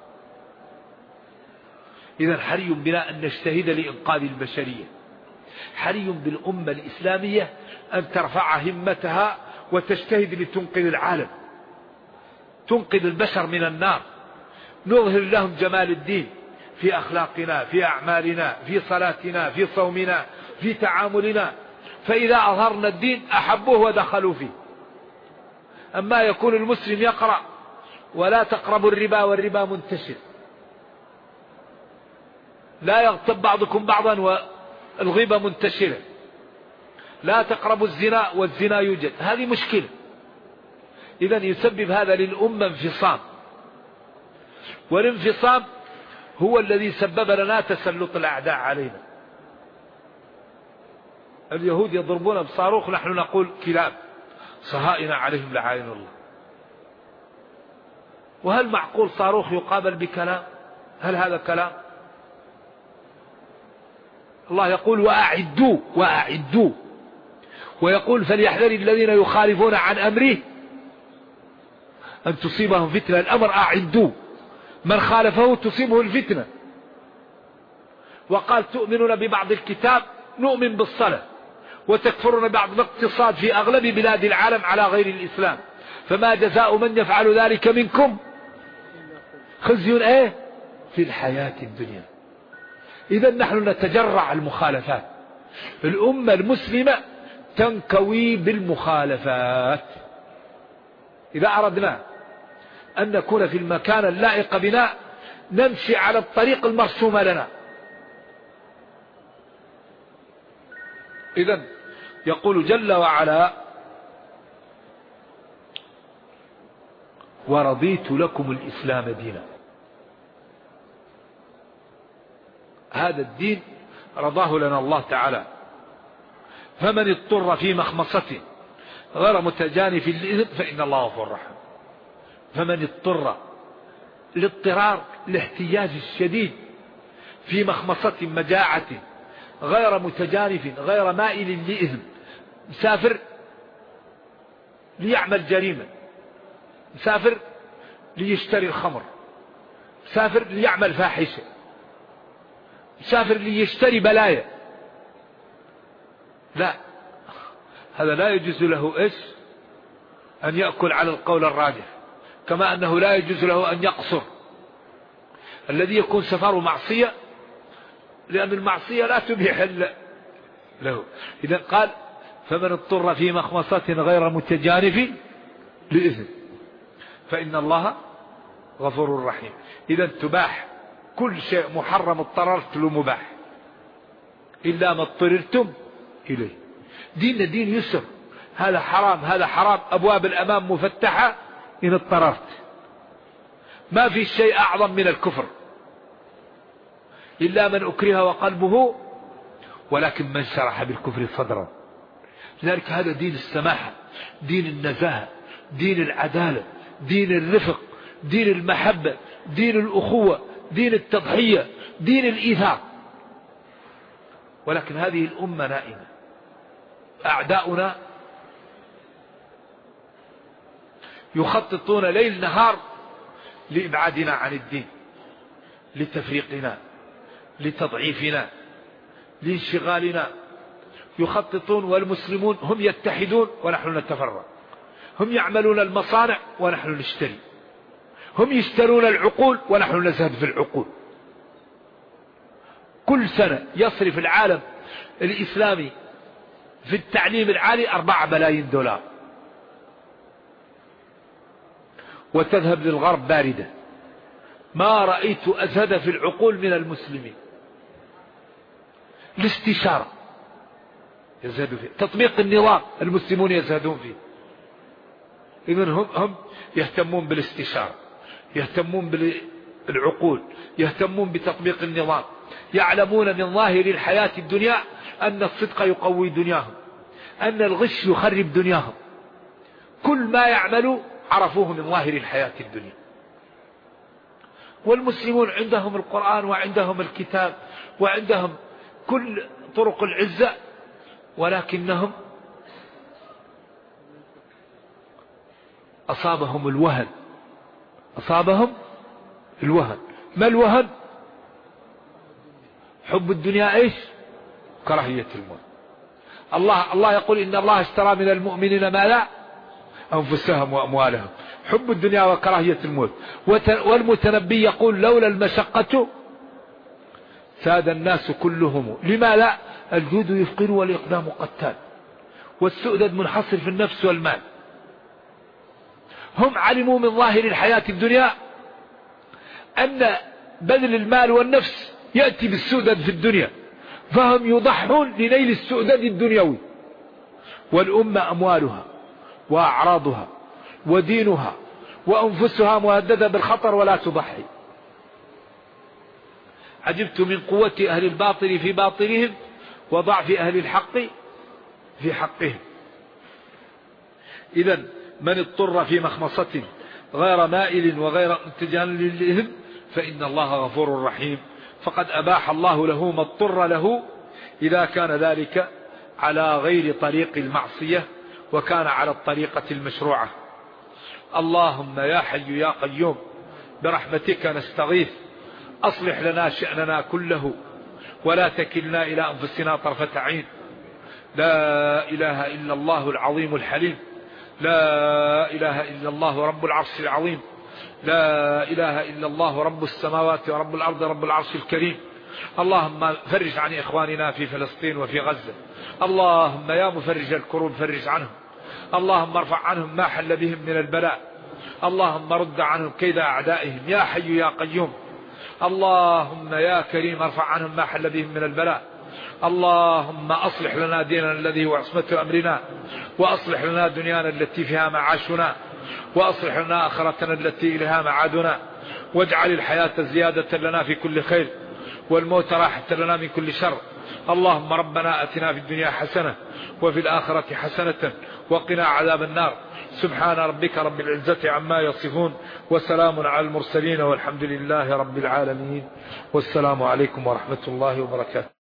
إذن حري بنا أن نجتهد لإنقاذ البشرية. حري بالأمة الإسلامية أن ترفع همتها وتجتهد لتنقذ العالم، تنقذ البشر من النار. نظهر لهم جمال الدين في أخلاقنا، في أعمالنا، في صلاتنا، في صومنا، في تعاملنا. فإذا أظهرنا الدين أحبوه ودخلوا فيه. أما يكون المسلم يقرأ ولا تقربوا الربا والربا منتشر، لا يغتب بعضكم بعضا والغيبة منتشرة، لا تقربوا الزنا والزنا يوجد، هذه مشكلة. إذن يسبب هذا للأمة انفصام، والانفصام هو الذي سبب لنا تسلط الأعداء علينا. اليهود يضربون بصاروخ، نحن نقول كلاب، صهائنا عليهم لعائن الله. وهل معقول صاروخ يقابل بكلام؟ هل هذا كلام؟ الله يقول وأعدوا وأعدوا، ويقول فليحذر الذين يخالفون عن أمره أن تصيبهم فتنة. الأمر أعدوا، من خالفه تصيبه الفتنة. وقال تؤمنون ببعض الكتاب، نؤمن بالصلاة، وتكفرون بعض الاقتصاد في أغلب بلاد العالم على غير الإسلام، فما جزاء من يفعل ذلك منكم خزي في الحياة الدنيا. إذا نحن نتجرع المخالفات. الأمة المسلمة تنكوي بالمخالفات. إذا أردنا أن نكون في المكان اللائق بنا نمشي على الطريق المرسوم لنا. إذن يقول جل وعلا ورضيت لكم الإسلام دينا. هذا الدين رضاه لنا الله تعالى. فمن اضطر في مخمصة غير متجانف للإثم فإن الله غفور رحيم. فمن اضطر، الاضطرار الاحتياج الشديد، في مخمصة مجاعة غير متجانف غير مائل لإثم، مسافر ليعمل جريمة، مسافر ليشتري الخمر، مسافر ليعمل فاحشة، مسافر ليشتري بلايا، لا، هذا لا يجوز له إيش؟ أن يأكل على القول الراجح، كما أنه لا يجوز له أن يقصر. الذي يكون سفره معصية، لأن المعصية لا تبيح له. إذا قال فمن اضطر في مخمصة غير متجانف لإثم فإن الله غفور رحيم. إذا تباح كل شيء محرم اضطررت له مباح إلا ما اضطررتم إليه. ديننا دين يسر، هذا حرام هذا حرام، أبواب الأمام مفتحة إن اضطررت. ما في شيء أعظم من الكفر إلا من أكره وقلبه، ولكن من شرح بالكفر صدرا. لذلك هذا دين السماحة، دين النزاهة، دين العدالة، دين الرفق، دين المحبة، دين الأخوة، دين التضحية، دين الإيثار. ولكن هذه الأمة نائمة، أعداؤنا يخططون ليل نهار لإبعادنا عن الدين، لتفريقنا، لتضعيفنا، لانشغالنا. يخططون والمسلمون هم يتحدون ونحن نتفرق، هم يعملون المصانع ونحن نشتري، هم يشترون العقول ونحن نزهد في العقول. كل سنة يصرف العالم الإسلامي في التعليم العالي 4 بلايين دولار، وتذهب للغرب باردة. ما رأيت أزهد في العقول من المسلمين. الاستشارة يزهدون فيه، تطبيق النظام المسلمون يزهدون فيه. إذن هم يهتمون بالاستشارة، يهتمون بالعقول، يهتمون بتطبيق النظام. يعلمون من ظاهر الحياة الدنيا أن الصدق يقوي دنياهم، أن الغش يخرب دنياهم. كل ما يعملوا عرفوه من ظاهر الحياة الدنيا. والمسلمون عندهم القرآن وعندهم الكتاب وعندهم كل طرق العزة، ولكنهم أصابهم الوهن. أصابهم الوهن. ما الوهن؟ حب الدنيا إيش؟ كراهية الموت. الله يقول إن الله اشترى من المؤمنين ما لا أنفسهم وأموالهم. حب الدنيا وكراهية الموت. والمتنبي يقول لولا المشقة ساد الناس كلهم. لما لا؟ الجود يفقر والإقدام قتال، والسؤدد منحصر في النفس والمال. هم علموا من ظاهر الحياة الدنيا أن بذل المال والنفس يأتي بالسؤدد في الدنيا، فهم يضحون لنيل السؤدد الدنيوي. والأمة أموالها وأعراضها ودينها وأنفسها مهددة بالخطر ولا تضحي. عجبت من قوة أهل الباطل في باطلهم وضعف أهل الحق في حقهم. إذن من اضطر في مخمصة غير مائل وغير متجانف للإثم فإن الله غفور رحيم. فقد أباح الله له ما اضطر له إذا كان ذلك على غير طريق المعصية وكان على الطريقة المشروعة. اللهم يا حي يا قيوم برحمتك نستغيث، أصلح لنا شأننا كله ولا تكلنا إلى أنفسنا طرفة عين. لا إله إلا الله العظيم الحليم، لا إله إلا الله رب العرش العظيم، لا إله إلا الله رب السماوات ورب الأرض رب العرش الكريم. اللهم فرج عن إخواننا في فلسطين وفي غزة. اللهم يا مفرج الكروب فرج عنهم. اللهم ارفع عنهم ما حل بهم من البلاء. اللهم رد عنهم كيد أعدائهم يا حي يا قيوم. اللهم يا كريم ارفع عنهم ما حل بهم من البلاء. اللهم أصلح لنا ديننا الذي هو عصمة أمرنا، وأصلح لنا دنيانا التي فيها معاشنا، وأصلح لنا آخرتنا التي إليها معادنا، واجعل الحياة زيادة لنا في كل خير والموت راحة لنا من كل شر. اللهم ربنا أتنا في الدنيا حسنة وفي الآخرة حسنة وقنا عذاب النار. سبحان ربك رب العزة عما يصفون وسلام على المرسلين والحمد لله رب العالمين. والسلام عليكم ورحمة الله وبركاته.